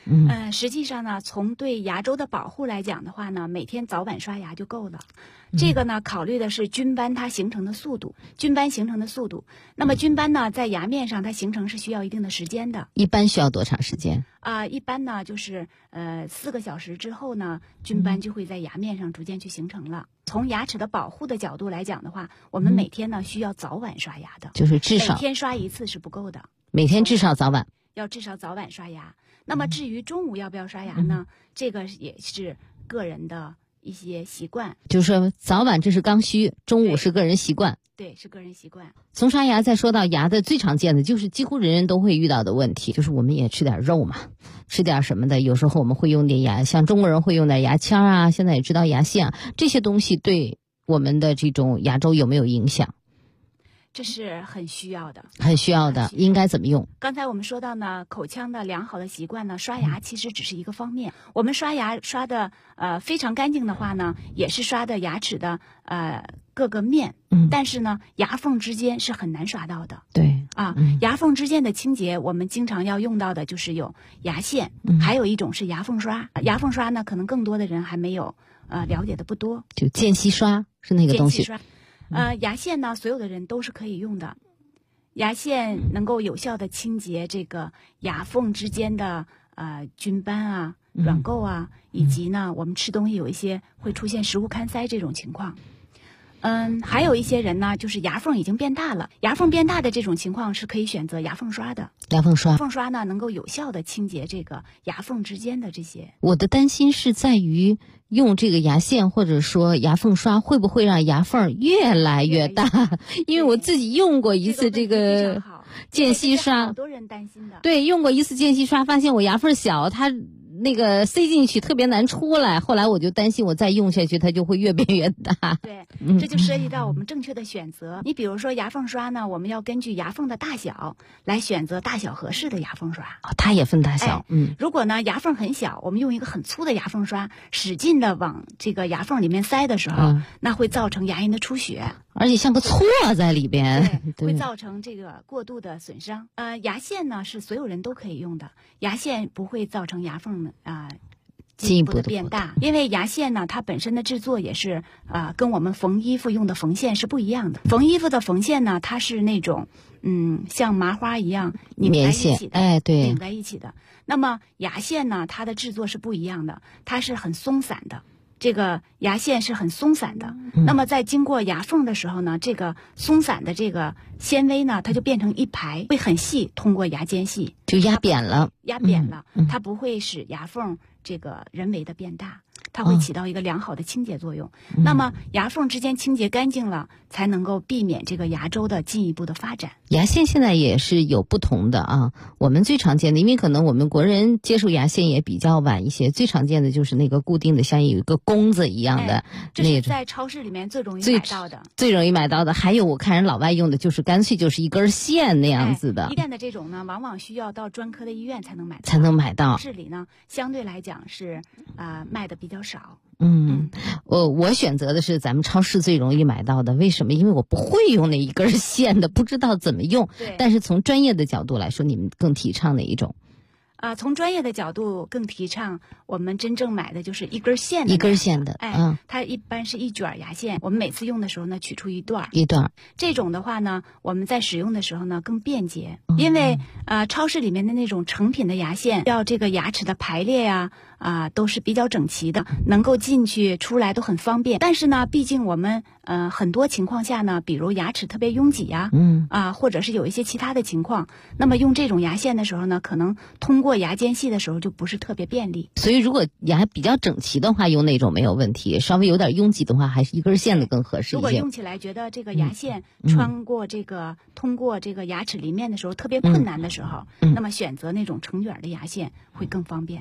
Speaker 9: 实际上呢，从对牙周的保护来讲的话呢，每天早晚刷牙就够了。这个呢，考虑的是菌斑它形成的速度，菌斑形成的速度。那么菌斑呢，在牙面上它形成是需要一定的时间的。
Speaker 12: 一般需要多长时间？
Speaker 9: 一般呢就是4个小时之后呢，菌斑就会在牙面上逐渐去形成了。从牙齿的保护的角度来讲的话，我们每天呢需要早晚刷牙的，
Speaker 12: 就是至少
Speaker 9: 每天刷1次是不够的，
Speaker 12: 每天至少早晚
Speaker 9: 要至少早晚刷牙。那么至于中午要不要刷牙呢？这个也是个人的一些习惯，
Speaker 12: 就是说早晚这是刚需，中午是个人习惯。
Speaker 9: 对，是个人习惯。
Speaker 12: 从刷牙再说到牙的最常见的就是几乎人人都会遇到的问题，就是我们也吃点肉嘛，吃点什么的，有时候我们会用点牙，像中国人会用点牙签啊，现在也知道牙线啊，这些东西对我们的这种牙周有没有影响？
Speaker 9: 这是很需要的，
Speaker 12: 很需要的，应该怎么用？
Speaker 9: 刚才我们说到呢，口腔的良好的习惯呢，刷牙其实只是一个方面。我们刷牙刷的非常干净的话呢，也是刷的牙齿的各个面，但是呢，牙缝之间是很难刷到的。
Speaker 12: 对
Speaker 9: 牙缝之间的清洁，我们经常要用到的就是有牙线，还有一种是牙缝刷。牙缝刷呢，可能更多的人还没有了解的不多。
Speaker 12: 就间隙刷是那个东西。
Speaker 9: 牙线呢，所有的人都是可以用的。牙线能够有效的清洁这个牙缝之间的菌斑啊、软垢啊，以及呢，我们吃东西有一些会出现食物堪塞这种情况。还有一些人呢，就是牙缝已经变大了，牙缝变大的这种情况是可以选择牙缝刷的。
Speaker 12: 牙缝刷，
Speaker 9: 牙缝刷呢能够有效的清洁这个牙缝之间的这些。
Speaker 12: 我的担心是在于用这个牙线或者说牙缝刷会不会让牙缝越来越大？因为我自己用过一次这个间隙刷，
Speaker 9: 好多人担心的。
Speaker 12: 对，用过一次间隙刷，发现我牙缝小，它那个塞进去特别难出来，后来我就担心我再用下去它就会越变越大。
Speaker 9: 对，这就涉及到我们正确的选择。你比如说牙缝刷呢，我们要根据牙缝的大小来选择大小合适的牙缝刷。
Speaker 12: 它也分大小。
Speaker 9: 如果呢牙缝很小，我们用一个很粗的牙缝刷使劲的往这个牙缝里面塞的时候，那会造成牙龈的出血，
Speaker 12: 而且像个错在里边，
Speaker 9: 对，会造成这个过度的损伤。牙线呢是所有人都可以用的，牙线不会造成牙缝进一步的变大，因为牙线呢，它本身的制作也是跟我们缝衣服用的缝线是不一样的。缝衣服的缝线呢，它是那种像麻花一样拧在一起的，
Speaker 12: 对，
Speaker 9: 拧在一起的。那么牙线呢，它的制作是不一样的，它是很松散的。这个牙线是很松散的，那么在经过牙缝的时候呢，这个松散的这个纤维呢，它就变成一排，会很细，通过牙间隙
Speaker 12: 就压扁了，
Speaker 9: 它不会使牙缝这个人为的变大，它会起到一个良好的清洁作用。那么牙缝之间清洁干净了，才能够避免这个牙周的进一步的发展。
Speaker 12: 牙线现在也是有不同的啊，我们最常见的，因为可能我们国人接触牙线也比较晚一些，最常见的就是那个固定的，像有一个弓子一样的，
Speaker 9: 这是在超市里面最容易买到的，
Speaker 12: 最容易买到的。还有我看人老外用的就是干脆就是一根线那样子的。
Speaker 9: 一旦的这种呢，往往需要到专科的医院才能买到，超市里呢相对来讲是卖的比较少。
Speaker 12: 我选择的是咱们超市最容易买到的，为什么？因为我不会用那一根线的，不知道怎么用。但是从专业的角度来说，你们更提倡哪一种？
Speaker 9: 从专业的角度更提倡我们真正买的就是一根线
Speaker 12: 的，
Speaker 9: 它一般是一卷牙线，我们每次用的时候呢取出一段，这种的话呢，我们在使用的时候呢更便捷，因为超市里面的那种成品的牙线，要这个牙齿的排列呀都是比较整齐的，能够进去出来都很方便。但是呢，毕竟我们很多情况下呢，比如牙齿特别拥挤呀，或者是有一些其他的情况，那么用这种牙线的时候呢，可能通过牙间隙的时候就不是特别便利。
Speaker 12: 所以如果牙比较整齐的话，用那种没有问题；稍微有点拥挤的话，还是一根线的更合适一些。
Speaker 9: 如果用起来觉得这个牙线通过这个牙齿里面的时候特别困难的时候，那么选择那种成卷的牙线会更方便。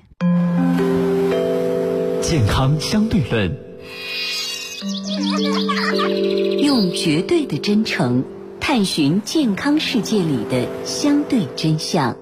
Speaker 1: 健康相对论，
Speaker 13: 用绝对的真诚探寻健康世界里的相对真相。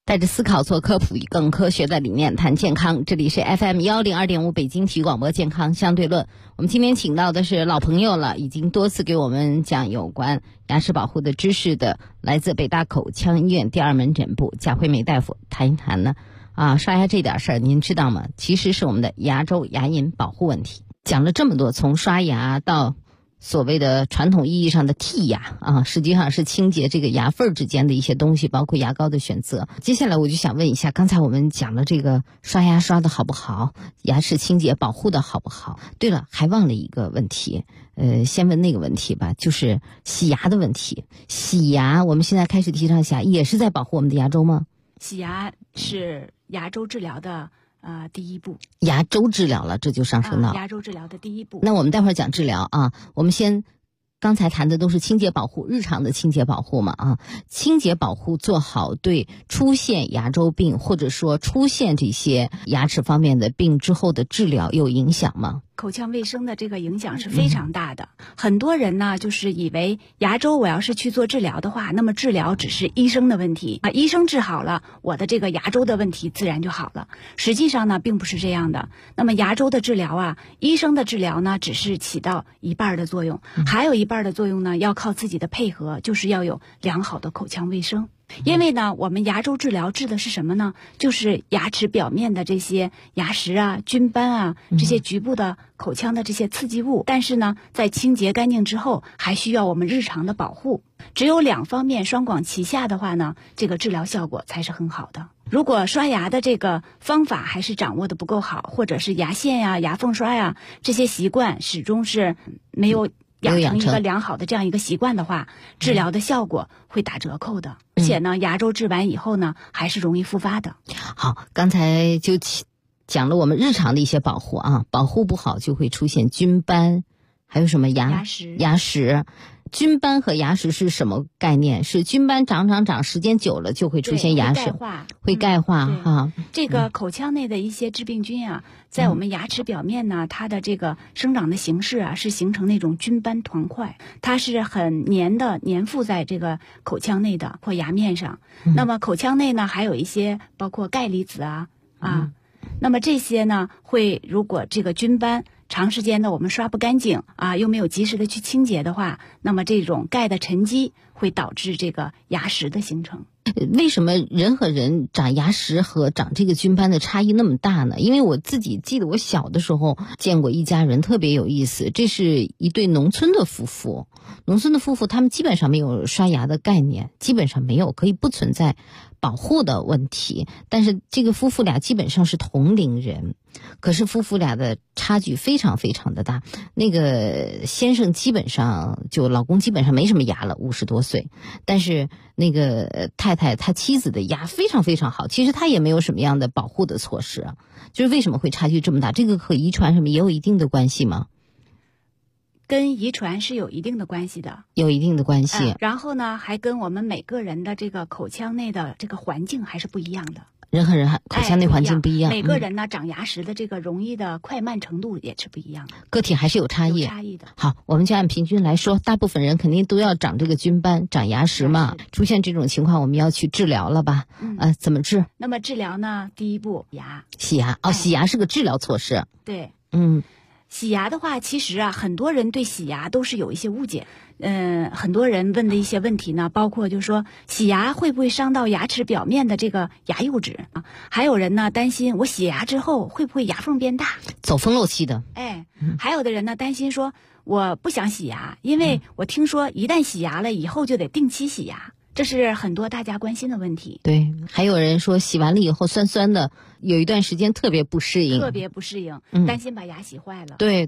Speaker 12: 带着思考做科普，以更科学的理念谈健康。这里是 FM102.5 北京体育广播健康相对论。我们今天请到的是老朋友了，已经多次给我们讲有关牙齿保护的知识的，来自北大口腔医院第2门诊部贾惠美大夫，谈一谈呢刷牙这点事儿，您知道吗？其实是我们的牙周牙龈保护问题。讲了这么多，从刷牙到所谓的传统意义上的剔牙实际上是清洁这个牙缝之间的一些东西，包括牙膏的选择。接下来我就想问一下，刚才我们讲了这个刷牙刷的好不好，牙齿清洁保护的好不好。对了，还忘了一个问题，先问那个问题吧，就是洗牙的问题。洗牙，我们现在开始提倡洗牙，也是在保护我们的牙周吗？
Speaker 9: 洗牙是牙周治疗的第一步。
Speaker 12: 牙周治疗了，这就上升到
Speaker 9: 牙周治疗的第一步。
Speaker 12: 那我们待会儿讲治疗我们先刚才谈的都是清洁保护，日常的清洁保护嘛清洁保护做好，对出现牙周病或者说出现这些牙齿方面的病之后的治疗有影响吗？
Speaker 9: 口腔卫生的这个影响是非常大的。很多人呢就是以为牙周我要是去做治疗的话，那么治疗只是医生的问题医生治好了，我的这个牙周的问题自然就好了。实际上呢并不是这样的。那么牙周的治疗医生的治疗呢只是起到一半的作用，还有一半的作用呢要靠自己的配合，就是要有良好的口腔卫生。因为呢我们牙周治疗治的是什么呢？就是牙齿表面的这些牙石菌斑这些局部的口腔的这些刺激物。但是呢在清洁干净之后，还需要我们日常的保护。只有2方面双管齐下的话呢，这个治疗效果才是很好的。如果刷牙的这个方法还是掌握的不够好，或者是牙线牙缝刷这些习惯始终是没有养成一个良好的这样一个习惯的话，治疗的效果会打折扣的。而且呢牙周治完以后呢还是容易复发的。
Speaker 12: 好，刚才就讲了我们日常的一些保护保护不好就会出现菌斑，还有什么牙石。菌斑和牙石是什么概念？是菌斑长时间久了就会出现牙石，会钙化
Speaker 9: 这个口腔内的一些致病菌在我们牙齿表面呢，它的这个生长的形式是形成那种菌斑团块，它是很粘附在这个口腔内的或牙面上。那么口腔内呢还有一些包括钙离子那么这些呢会，如果这个菌斑长时间的我们刷不干净又没有及时的去清洁的话，那么这种钙的沉积会导致这个牙石的形成。
Speaker 12: 为什么人和人长牙石和长这个菌斑的差异那么大呢？因为我自己记得我小的时候见过一家人特别有意思，这是一对农村的夫妇他们基本上没有刷牙的概念，基本上没有，可以不存在保护的问题。但是这个夫妇俩基本上是同龄人，可是夫妇俩的差距非常非常的大。那个先生老公基本上没什么牙了，50多岁，但是那个太太他妻子的牙非常非常好，其实他也没有什么样的保护的措施就是为什么会差距这么大？这个和遗传什么也有一定的关系吗？
Speaker 9: 跟遗传是有一定的关系的，
Speaker 12: 有一定的关系。
Speaker 9: 然后呢还跟我们每个人的这个口腔内的这个环境还是不一样的。
Speaker 12: 人和人口腔内环境不一样，
Speaker 9: 每个人呢长牙石的这个容易的快慢程度也是不一样的，
Speaker 12: 个体还是有差异
Speaker 9: 的。
Speaker 12: 好，我们就按平均来说，大部分人肯定都要长这个菌斑，长牙石嘛。出现这种情况，我们要去治疗了吧？怎么治？
Speaker 9: 那么治疗呢，第一步
Speaker 12: 洗牙。洗牙是个治疗措施。
Speaker 9: 对，洗牙的话，其实很多人对洗牙都是有一些误解。很多人问的一些问题呢，包括就是说洗牙会不会伤到牙齿表面的这个牙釉质还有人呢担心我洗牙之后会不会牙缝变大，
Speaker 12: 走风漏气的。
Speaker 9: 还有的人呢担心说我不想洗牙，因为我听说一旦洗牙了以后就得定期洗牙，这是很多大家关心的问题。
Speaker 12: 对，还有人说洗完了以后酸酸的，有一段时间特别不适应，
Speaker 9: 担心把牙洗坏了。
Speaker 12: 对。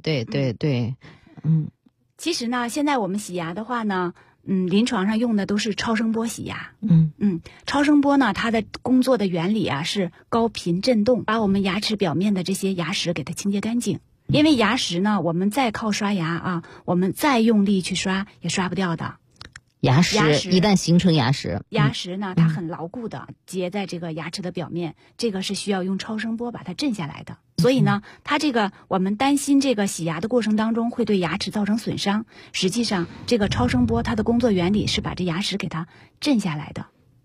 Speaker 9: 其实呢，现在我们洗牙的话呢，临床上用的都是超声波洗牙。超声波呢，它的工作的原理是高频振动，把我们牙齿表面的这些牙石给它清洁干净。因为牙石呢，我们再靠刷牙我们再用力去刷也刷不掉的。
Speaker 12: 牙石一旦形成牙石
Speaker 9: 呢，它很牢固的结在这个牙齿的表面，这个是需要用超声波把它震下来的。所以呢，它这个我们担心这个洗牙的过程当中会对牙齿造成损伤，实际上这个超声波它的工作原理是把这牙石给它震下来的。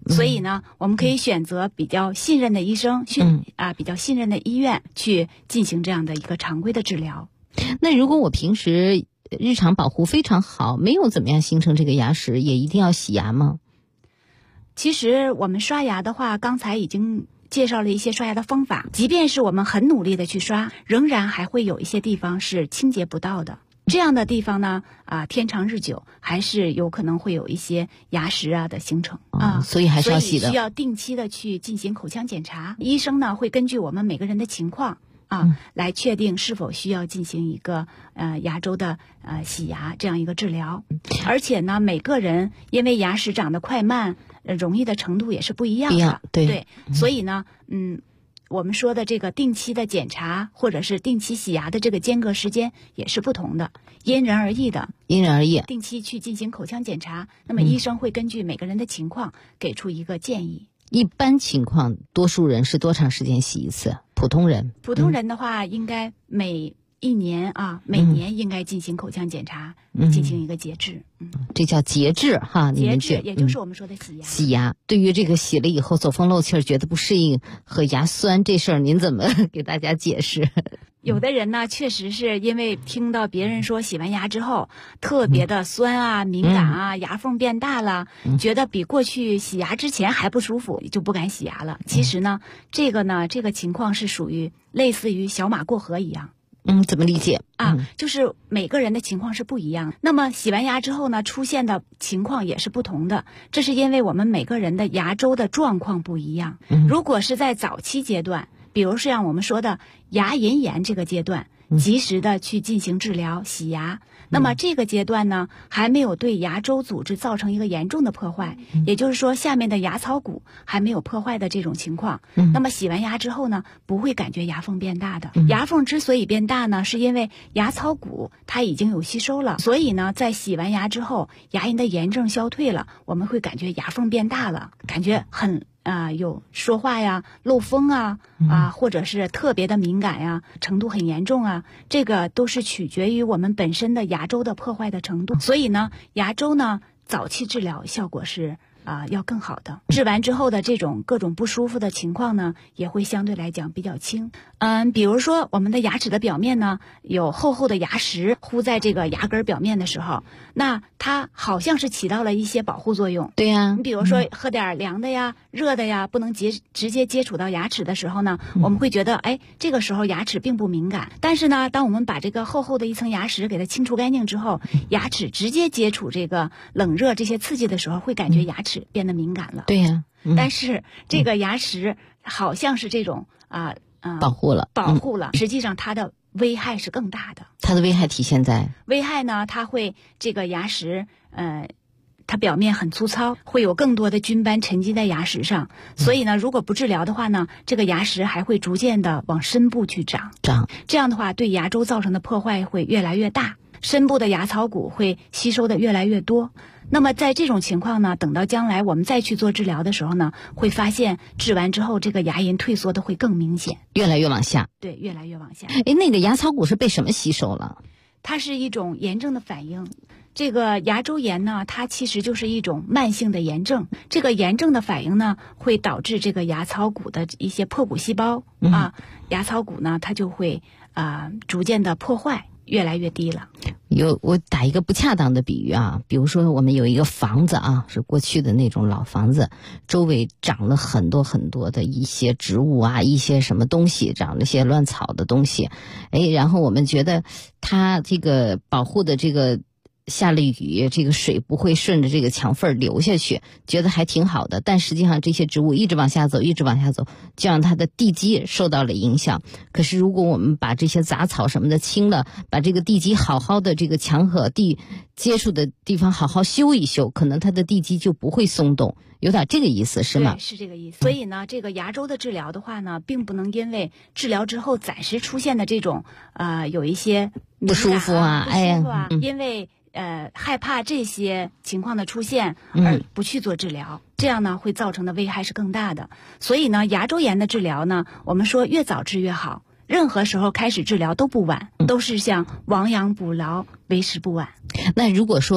Speaker 9: 所以呢，我们可以选择比较信任的医生，比较信任的医院去进行这样的一个常规的治疗。
Speaker 12: 那如果我平时日常保护非常好，没有怎么样形成这个牙石，也一定要洗牙吗？
Speaker 9: 其实我们刷牙的话，刚才已经介绍了一些刷牙的方法，即便是我们很努力的去刷，仍然还会有一些地方是清洁不到的。这样的地方呢，天长日久还是有可能会有一些牙石的形成
Speaker 12: 所以还是要洗的，
Speaker 9: 所以需要定期的去进行口腔检查。医生呢会根据我们每个人的情况来确定是否需要进行一个牙周的洗牙这样一个治疗。而且呢，每个人因为牙石长得快慢，容易的程度也是不一样的。对，所以呢，我们说的这个定期的检查或者是定期洗牙的这个间隔时间也是不同的，因人而异的。
Speaker 12: 因人而异。
Speaker 9: 定期去进行口腔检查，那么医生会根据每个人的情况给出一个建议。
Speaker 12: 一般情况，多数人是多长时间洗一次？普通人
Speaker 9: 的话，应该每年应该进行口腔检查，进行一个节制。
Speaker 12: 这叫节制哈，你们
Speaker 9: 节制也就是我们说的洗牙。
Speaker 12: 洗牙，对于这个洗了以后走风漏气儿觉得不适应和牙酸这事儿，您怎么给大家解释？
Speaker 9: 有的人呢，确实是因为听到别人说洗完牙之后特别的酸敏感牙缝变大了，觉得比过去洗牙之前还不舒服，就不敢洗牙了。其实呢，这个情况是属于类似于小马过河一样。
Speaker 12: 怎么理解
Speaker 9: 就是每个人的情况是不一样。那么洗完牙之后呢，出现的情况也是不同的，这是因为我们每个人的牙周的状况不一样。如果是在早期阶段，比如像我们说的牙龈炎这个阶段，及时的去进行治疗洗牙，那么这个阶段呢，还没有对牙周组织造成一个严重的破坏，也就是说下面的牙槽骨还没有破坏的这种情况，那么洗完牙之后呢，不会感觉牙缝变大的。牙缝之所以变大呢，是因为牙槽骨它已经有吸收了，所以呢，在洗完牙之后，牙龈的炎症消退了，我们会感觉牙缝变大了，感觉很有说话漏风或者是特别的敏感程度很严重这个都是取决于我们本身的牙周的破坏的程度。所以呢，牙周呢早期治疗效果是要更好的，治完之后的这种各种不舒服的情况呢，也会相对来讲比较轻。比如说我们的牙齿的表面呢，有厚厚的牙石糊在这个牙根表面的时候，那它好像是起到了一些保护作用。
Speaker 12: 对呀，
Speaker 9: 你比如说喝点凉的热的不能直接接触到牙齿的时候呢，我们会觉得这个时候牙齿并不敏感。但是呢，当我们把这个厚厚的一层牙石给它清除干净之后，牙齿直接接触这个冷热这些刺激的时候，会感觉牙齿变得敏感了。
Speaker 12: 对呀，
Speaker 9: 但是这个牙石好像是这种
Speaker 12: 保护了，
Speaker 9: 实际上它的危害是更大的。
Speaker 12: 它的危害体现在
Speaker 9: 危害呢，它会这个牙石它表面很粗糙，会有更多的菌斑沉积在牙石上，所以呢，如果不治疗的话呢，这个牙石还会逐渐的往深部去长，这样的话对牙周造成的破坏会越来越大，深部的牙槽骨会吸收的越来越多。那么在这种情况呢，等到将来我们再去做治疗的时候呢，会发现治完之后这个牙龈退缩的会更明显，
Speaker 12: 越来越往下。
Speaker 9: 对，越来越往下。
Speaker 12: 那个牙槽骨是被什么吸收了？
Speaker 9: 它是一种炎症的反应。这个牙周炎呢，它其实就是一种慢性的炎症。这个炎症的反应呢，会导致这个牙槽骨的一些破骨细胞牙槽骨呢，它就会逐渐的破坏，越来越低了。
Speaker 12: 我打一个不恰当的比喻比如说我们有一个房子是过去的那种老房子，周围长了很多很多的一些植物一些什么东西，长了些乱草的东西，然后我们觉得它这个保护的这个下了雨，这个水不会顺着这个墙缝流下去，觉得还挺好的。但实际上这些植物一直往下走，就让它的地基受到了影响。可是如果我们把这些杂草什么的清了，把这个地基好好的这个墙和地接触的地方好好修一修，可能它的地基就不会松动。有点这个意思是吗？
Speaker 9: 对，是这个意思。所以呢，这个牙周的治疗的话呢，并不能因为治疗之后暂时出现的这种有一些
Speaker 12: 不舒服
Speaker 9: 因为害怕这些情况的出现而不去做治疗，这样呢会造成的危害是更大的。所以呢，牙周炎的治疗呢，我们说越早治越好，任何时候开始治疗都不晚，都是像亡羊补牢，为时不晚。
Speaker 12: 那如果说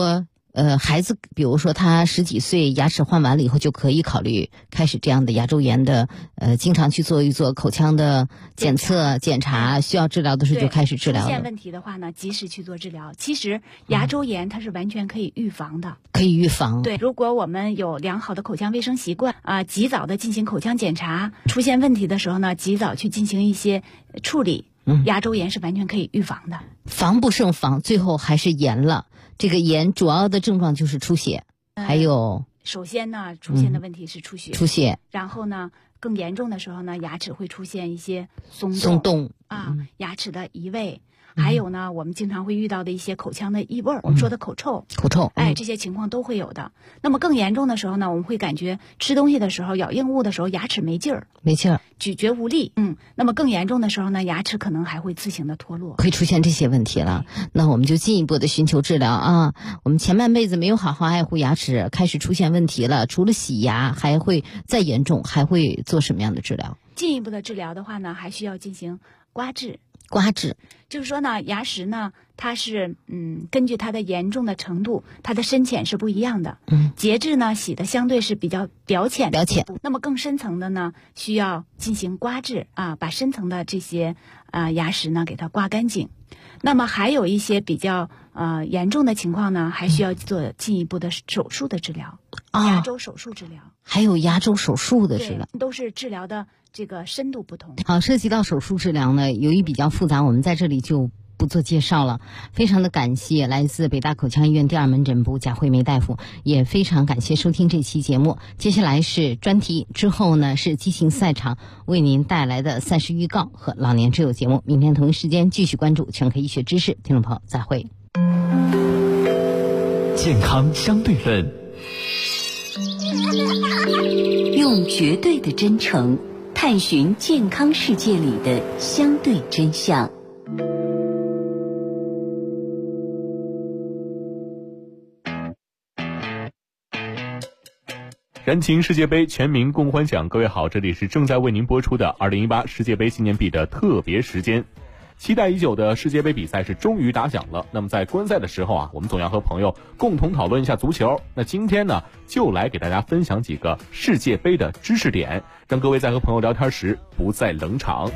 Speaker 12: 孩子比如说他10几岁牙齿换完了以后，就可以考虑开始这样的牙周炎的经常去做一做口腔的检测检查，需要治疗的时候就开始治疗了。
Speaker 9: 出现问题的话呢，及时去做治疗。其实牙周炎它是完全可以预防的，
Speaker 12: 可以预防。
Speaker 9: 对，如果我们有良好的口腔卫生习惯及早的进行口腔检查，出现问题的时候呢，及早去进行一些处理，牙周炎是完全可以预防的。
Speaker 12: 防不胜防，最后还是炎了。这个炎主要的症状就是出血，还有
Speaker 9: 首先呢，出现的问题是出血，然后呢，更严重的时候呢，牙齿会出现一些松动牙齿的移位。还有呢，我们经常会遇到的一些口腔的异味，我们说的口臭，这些情况都会有的。那么更严重的时候呢，我们会感觉吃东西的时候、咬硬物的时候，牙齿没劲儿，咀嚼无力。那么更严重的时候呢，牙齿可能还会自行的脱落，
Speaker 12: 会出现这些问题了。那我们就进一步的寻求治疗啊。我们前半辈子没有好好爱护牙齿，开始出现问题了，除了洗牙，还会再严重，还会做什么样的治疗？
Speaker 9: 进一步的治疗的话呢，还需要进行刮治，就是说呢，牙石呢，它是根据它的严重的程度，它的深浅是不一样的。节制呢，洗的相对是比较表浅。那么更深层的呢，需要进行刮治把深层的这些牙石呢给它刮干净。那么还有一些比较严重的情况呢，还需要做进一步的手术的治疗，牙周手术治疗。
Speaker 12: 还有牙周手术的治疗，
Speaker 9: 都是治疗的这个深度不同。
Speaker 12: 好，涉及到手术治疗呢，由于比较复杂，我们在这里就不做介绍了。非常的感谢来自北大口腔医院第2门诊部贾慧梅大夫，也非常感谢收听这期节目。接下来是专题，之后呢是激情赛场为您带来的赛事预告和老年之友节目。明天同一时间继续关注全科医学知识，听众朋友再会。
Speaker 1: 健康相对论，
Speaker 13: 用绝对的真诚探寻健康世界里的相对真相。
Speaker 3: 燃情世界杯，全民共欢享。各位好，这里是正在为您播出的2018世界杯纪念币的特别时间。期待已久的世界杯比赛是终于打响了。那么在观赛的时候我们总要和朋友共同讨论一下足球。那今天呢，就来给大家分享几个世界杯的知识点，让各位在和朋友聊天时不再冷场。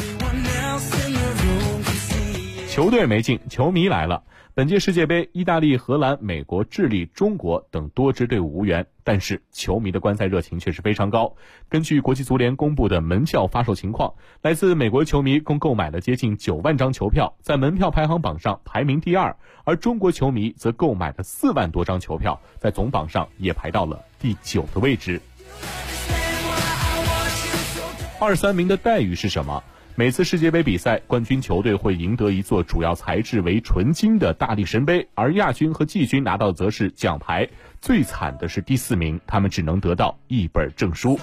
Speaker 3: 球队没进，球迷来了。本届世界杯，意大利、荷兰、美国、智利、中国等多支队伍无缘，但是球迷的观赛热情却是非常高。根据国际足联公布的门票发售情况，来自美国球迷共购买了接近9万张球票，在门票排行榜上排名第2，而中国球迷则购买了4万多张球票，在总榜上也排到了第9的位置。2、3名的待遇是什么？每次世界杯比赛，冠军球队会赢得一座主要材质为纯金的大力神杯，而亚军和季军拿到的则是奖牌。最惨的是第4名，他们只能得到一本证书。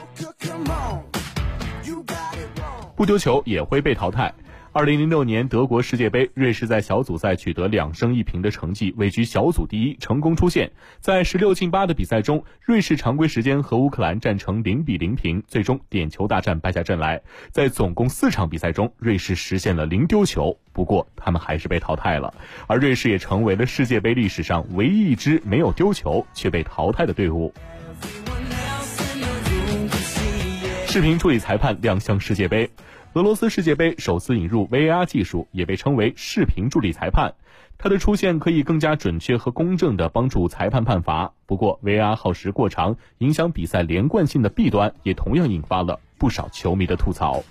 Speaker 3: 不丢球也会被淘汰。2006年德国世界杯，瑞士在小组赛取得2胜1平的成绩，位居小组第1，成功出线。在16进8的比赛中，瑞士常规时间和乌克兰战成0比0平，最终点球大战败下阵来。在总共4场比赛中，瑞士实现了0丢球，不过他们还是被淘汰了。而瑞士也成为了世界杯历史上唯一一支没有丢球却被淘汰的队伍。视频处理裁判亮相世界杯。俄罗斯世界杯首次引入 VAR 技术，也被称为视频助理裁判。它的出现可以更加准确和公正地帮助裁判判罚。不过 VAR 耗时过长，影响比赛连贯性的弊端也同样引发了不少球迷的吐槽。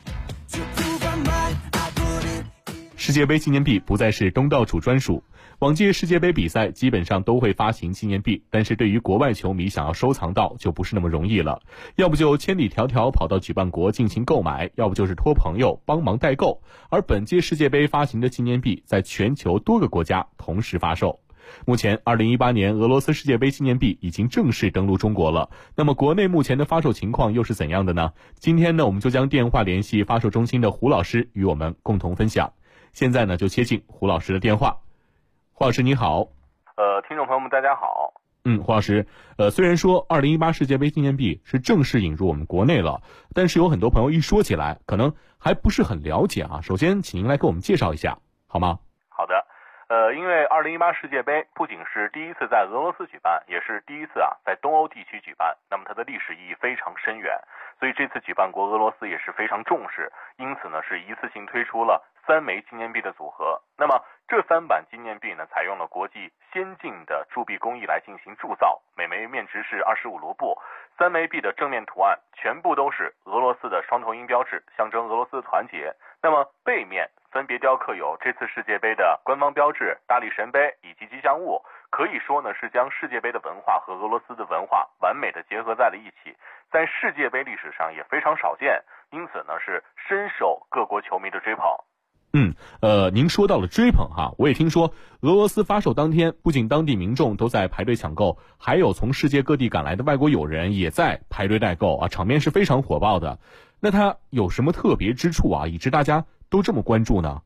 Speaker 3: 世界杯纪念币不再是东道主专属。往届世界杯比赛基本上都会发行纪念币，但是对于国外球迷想要收藏到就不是那么容易了，要不就千里迢迢跑到举办国进行购买，要不就是托朋友帮忙代购。而本届世界杯发行的纪念币在全球多个国家同时发售。目前2018年俄罗斯世界杯纪念币已经正式登陆中国了，那么国内目前的发售情况又是怎样的呢？今天呢，我们就将电话联系发售中心的胡老师与我们共同分享。现在呢，就接进胡老师的电话。胡老师你好。
Speaker 14: 听众朋友们大家好。
Speaker 3: 胡老师，虽然说2018世界杯纪念币是正式引入我们国内了，但是有很多朋友一说起来可能还不是很了解啊。首先请您来给我们介绍一下好吗？
Speaker 14: 好的。 因为2018世界杯不仅是第一次在俄罗斯举办，也是第一次在东欧地区举办，那么它的历史意义非常深远，所以这次举办国俄罗斯也是非常重视，因此呢是一次性推出了3枚纪念币的组合。那么这3版纪念币呢，采用了国际先进的铸币工艺来进行铸造，每枚面值是25卢布。3枚币的正面图案全部都是俄罗斯的双头鹰标志，象征俄罗斯的团结。那么背面分别雕刻有这次世界杯的官方标志、大力神杯以及吉祥物，可以说呢是将世界杯的文化和俄罗斯的文化完美的结合在了一起，在世界杯历史上也非常少见，因此呢是深受各国球迷的追捧。
Speaker 15: 您说到了追捧哈，我也听说俄罗斯发售当天，不仅当地民众都在排队抢购，还有从世界各地赶来的外国友人也在排队代购啊，场面是非常火爆的。那它有什么特别之处啊，以致大家都这么关注呢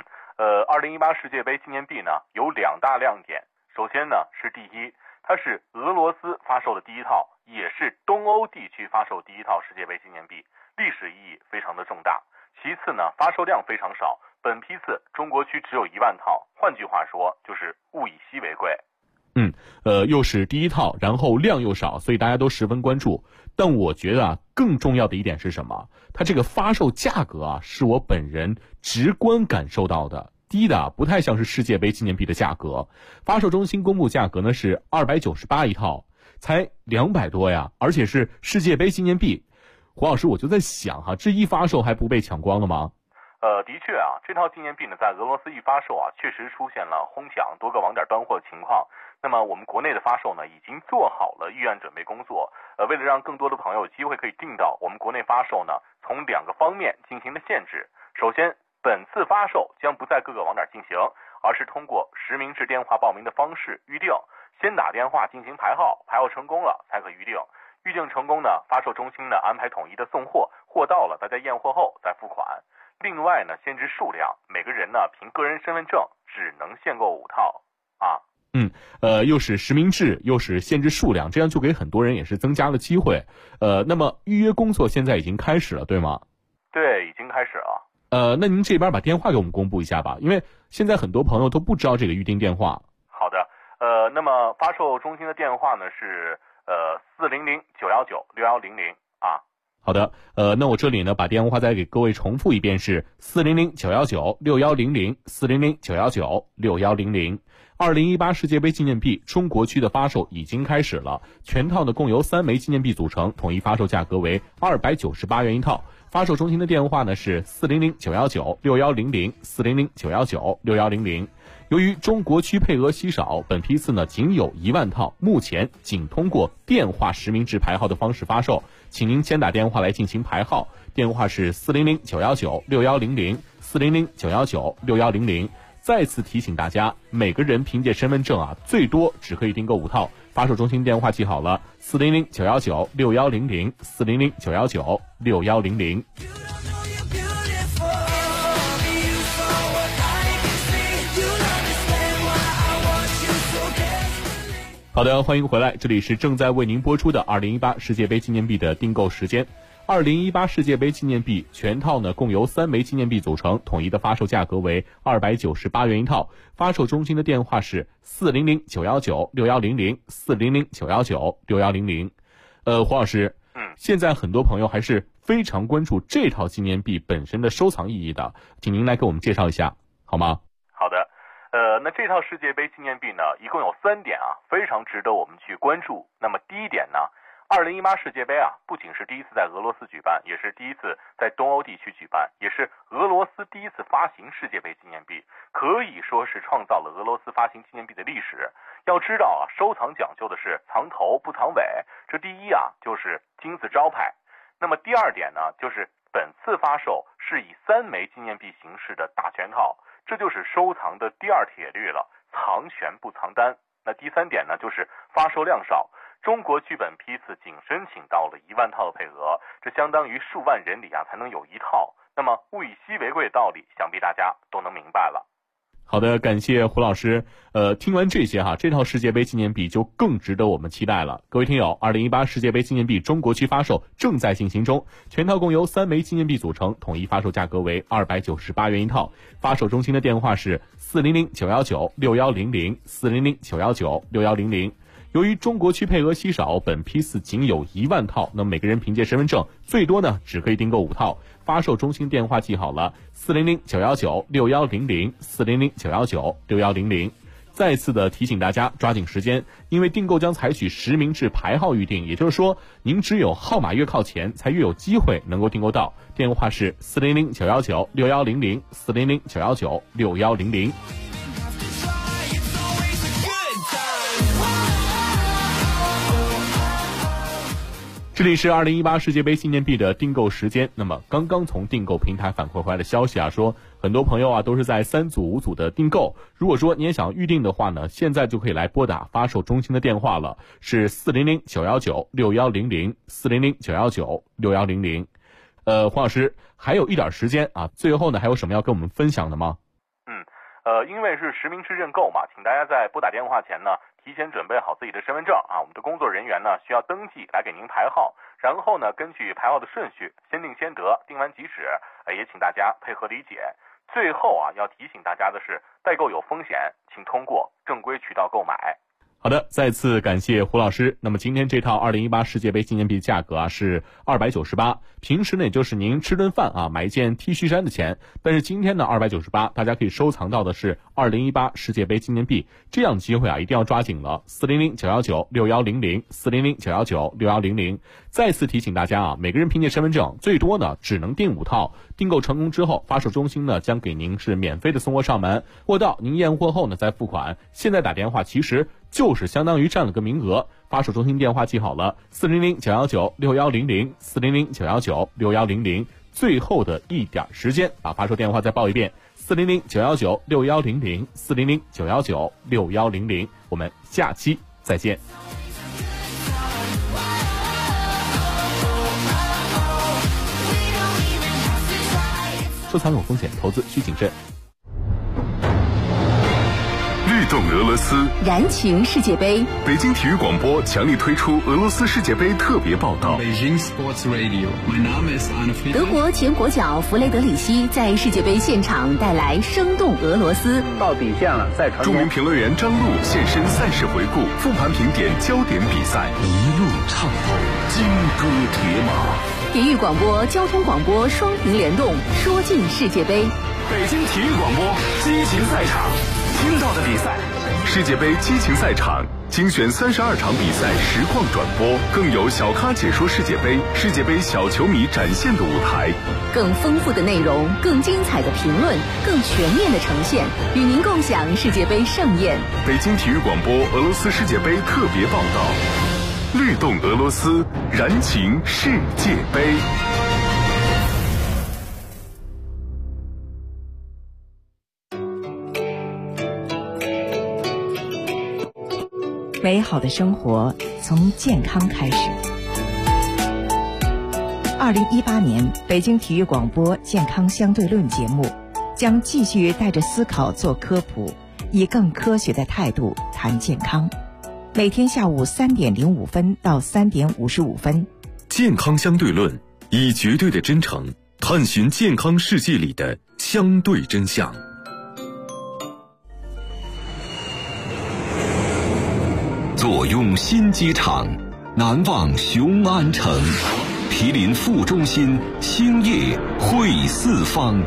Speaker 14: ？2018世界杯纪念币呢有2大亮点，首先呢是第一，它是俄罗斯发售的第一套，也是东欧地区发售第一套世界杯纪念币，历史意义非常的重大。其次呢，发售量非常少，本批次中国区只有1万套，换句话说就是物以稀为贵。
Speaker 15: 又是第一套，然后量又少，所以大家都十分关注。但我觉得更重要的一点是什么？它这个发售价格是我本人直观感受到的，低的不太像是世界杯纪念币的价格。发售中心公布价格呢是298一套，才200多呀，而且是世界杯纪念币。胡老师，我就在想这一发售还不被抢光了吗？
Speaker 14: 的确这套纪念币呢，在俄罗斯一发售确实出现了哄抢多个网点断货的情况。那么我们国内的发售呢，已经做好了预案准备工作。为了让更多的朋友有机会可以订到，我们国内发售呢，从2个方面进行了限制。首先，本次发售将不在各个网点进行，而是通过实名制电话报名的方式预定，先打电话进行排号，排号成功了才可预定。预定成功呢，发售中心呢安排统一的送货，货到了大家验货后再付款。另外呢，限制数量，每个人呢凭个人身份证只能限购5套
Speaker 15: 又是实名制，又是限制数量，这样就给很多人也是增加了机会。那么预约工作现在已经开始了，对吗？
Speaker 14: 对，已经开始了。
Speaker 15: 那您这边把电话给我们公布一下吧，因为现在很多朋友都不知道这个预订电话。
Speaker 14: 好的，那么发售中心的电话呢是400-919-6100
Speaker 15: 好的，那我这里呢把电话再给各位重复一遍，是400-919-6100 400-919-6100。2018世界杯纪念币中国区的发售已经开始了，全套呢共由3枚纪念币组成，统一发售价格为298元一套。发售中心的电话呢是400-919-6100 400-919-6100。由于中国区配额稀少，本批次呢仅有1万套，目前仅通过电话实名制排号的方式发售，请您先打电话来进行排号，电话是400-919-6100 400-919-6100。再次提醒大家，每个人凭借身份证最多只可以订购5套。发售中心电话记好了，400-919-6100 400-919-6100。好的，欢迎回来，这里是正在为您播出的2018世界杯纪念币的订购时间。2018世界杯纪念币全套呢共由3枚纪念币组成，统一的发售价格为298元一套。发售中心的电话是400-919-6100 400-919-6100。黄老师，现在很多朋友还是非常关注这套纪念币本身的收藏意义的，请您来给我们介绍一下好吗？
Speaker 14: 好的，那这套世界杯纪念币呢，一共有3点非常值得我们去关注。那么第一点呢，2018世界杯不仅是第一次在俄罗斯举办，也是第一次在东欧地区举办，也是俄罗斯第一次发行世界杯纪念币，可以说是创造了俄罗斯发行纪念币的历史。要知道收藏讲究的是藏头不藏尾，这第一就是金字招牌。那么第二点呢，就是本次发售是以3枚纪念币形式的大全套，这就是收藏的第2铁律了，藏全不藏单。那第3点呢，就是发售量少。中国区本批次仅申请到了1万套的配额，这相当于数万人里才能有1套。那么物以稀为贵的道理，想必大家都能明白了。
Speaker 15: 好的，感谢胡老师。听完这些哈，这套世界杯纪念币就更值得我们期待了。各位听友，2018世界杯纪念币中国区发售正在进行中，全套共由3枚纪念币组成，统一发售价格为298元一套。发售中心的电话是400-919-6100，400-919-6100。由于中国区配额稀少，本批次仅有1万套，那么每个人凭借身份证最多呢只可以订购5套。发售中心电话记好了，400-919-6100，400-919-6100。再次的提醒大家抓紧时间，因为订购将采取实名制排号预订，也就是说您只有号码越靠前才越有机会能够订购到。电话是400-919-6100，400-919-6100。这里是2018世界杯纪念币的订购时间。那么刚刚从订购平台反馈回来的消息啊，说很多朋友啊都是在3组5组的订购。如果说你也想预定的话呢，现在就可以来拨打发售中心的电话了，是400-919-6100，400-919-6100。黄老师还有一点时间啊，最后呢还有什么要跟我们分享的吗？
Speaker 14: 因为是实名制认购嘛，请大家在拨打电话前呢，提前准备好自己的身份证啊，我们的工作人员呢需要登记来给您排号，然后呢根据排号的顺序先定先得，定完即止，也请大家配合理解。最后啊，要提醒大家的是，代购有风险，请通过正规渠道购买。
Speaker 15: 好的，再次感谢胡老师。那么今天这套2018世界杯纪念币价格啊是298，平时呢也就是您吃顿饭啊买一件 T 恤衫的钱，但是今天呢298，大家可以收藏到的是2018世界杯纪念币，这样的机会啊一定要抓紧了。400-919-6100，400-919-6100。再次提醒大家啊，每个人凭借身份证最多呢只能订5套，订购成功之后，发售中心呢将给您是免费的送货上门，货到您验货后呢再付款。现在打电话其实就是相当于占了个名额。发售中心电话记好了，400-919-6100，400-919-6100。最后的一点时间，把发售电话再报一遍，400-919-6100，400-919-6100。我们下期再见。收藏有风险，投资需谨慎。
Speaker 3: 律动俄罗斯，
Speaker 13: 燃情世界杯。
Speaker 3: 北京体育广播强力推出俄罗斯世界杯特别报道。
Speaker 13: 德国前国脚弗雷德里希在世界杯现场带来生动俄罗斯。
Speaker 16: 到底线了，再传。
Speaker 3: 著名评论员张璐现身赛事回顾，复盘评点焦点比赛，一路畅通，金戈铁马。
Speaker 13: 体育广播、交通广播双屏联动，说尽世界杯。
Speaker 3: 北京体育广播激情赛场，听到的比赛，世界杯激情赛场精选32场比赛实况转播，更有小咖解说世界杯，世界杯小球迷展现的舞台，
Speaker 13: 更丰富的内容，更精彩的评论，更全面的呈现，与您共享世界杯盛宴。
Speaker 3: 北京体育广播俄罗斯世界杯特别报道，律动俄罗斯，燃情世界杯。
Speaker 17: 美好的生活从健康开始。2018年北京体育广播健康相对论节目将继续带着思考做科普，以更科学的态度谈健康。每天下午3点05分到3点55分。
Speaker 1: 健康相对论，以绝对的真诚探寻健康世界里的相对真相。
Speaker 18: 坐拥新机场，难忘雄安城，毗邻副中心，兴业汇四方。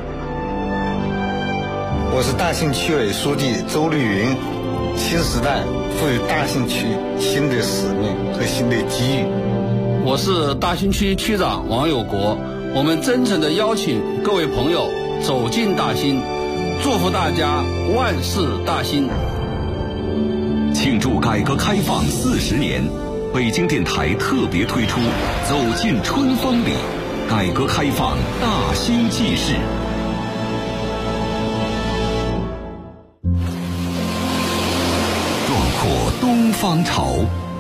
Speaker 19: 我是大兴区委书记周绿云。新时代赋予大兴区新的使命和新的机遇。
Speaker 20: 我是大兴区区长王有国。我们真诚地邀请各位朋友走进大兴，祝福大家万事大兴。
Speaker 18: 庆祝改革开放40年，北京电台特别推出《走进春风里》，改革开放大兴纪事。壮阔东方潮，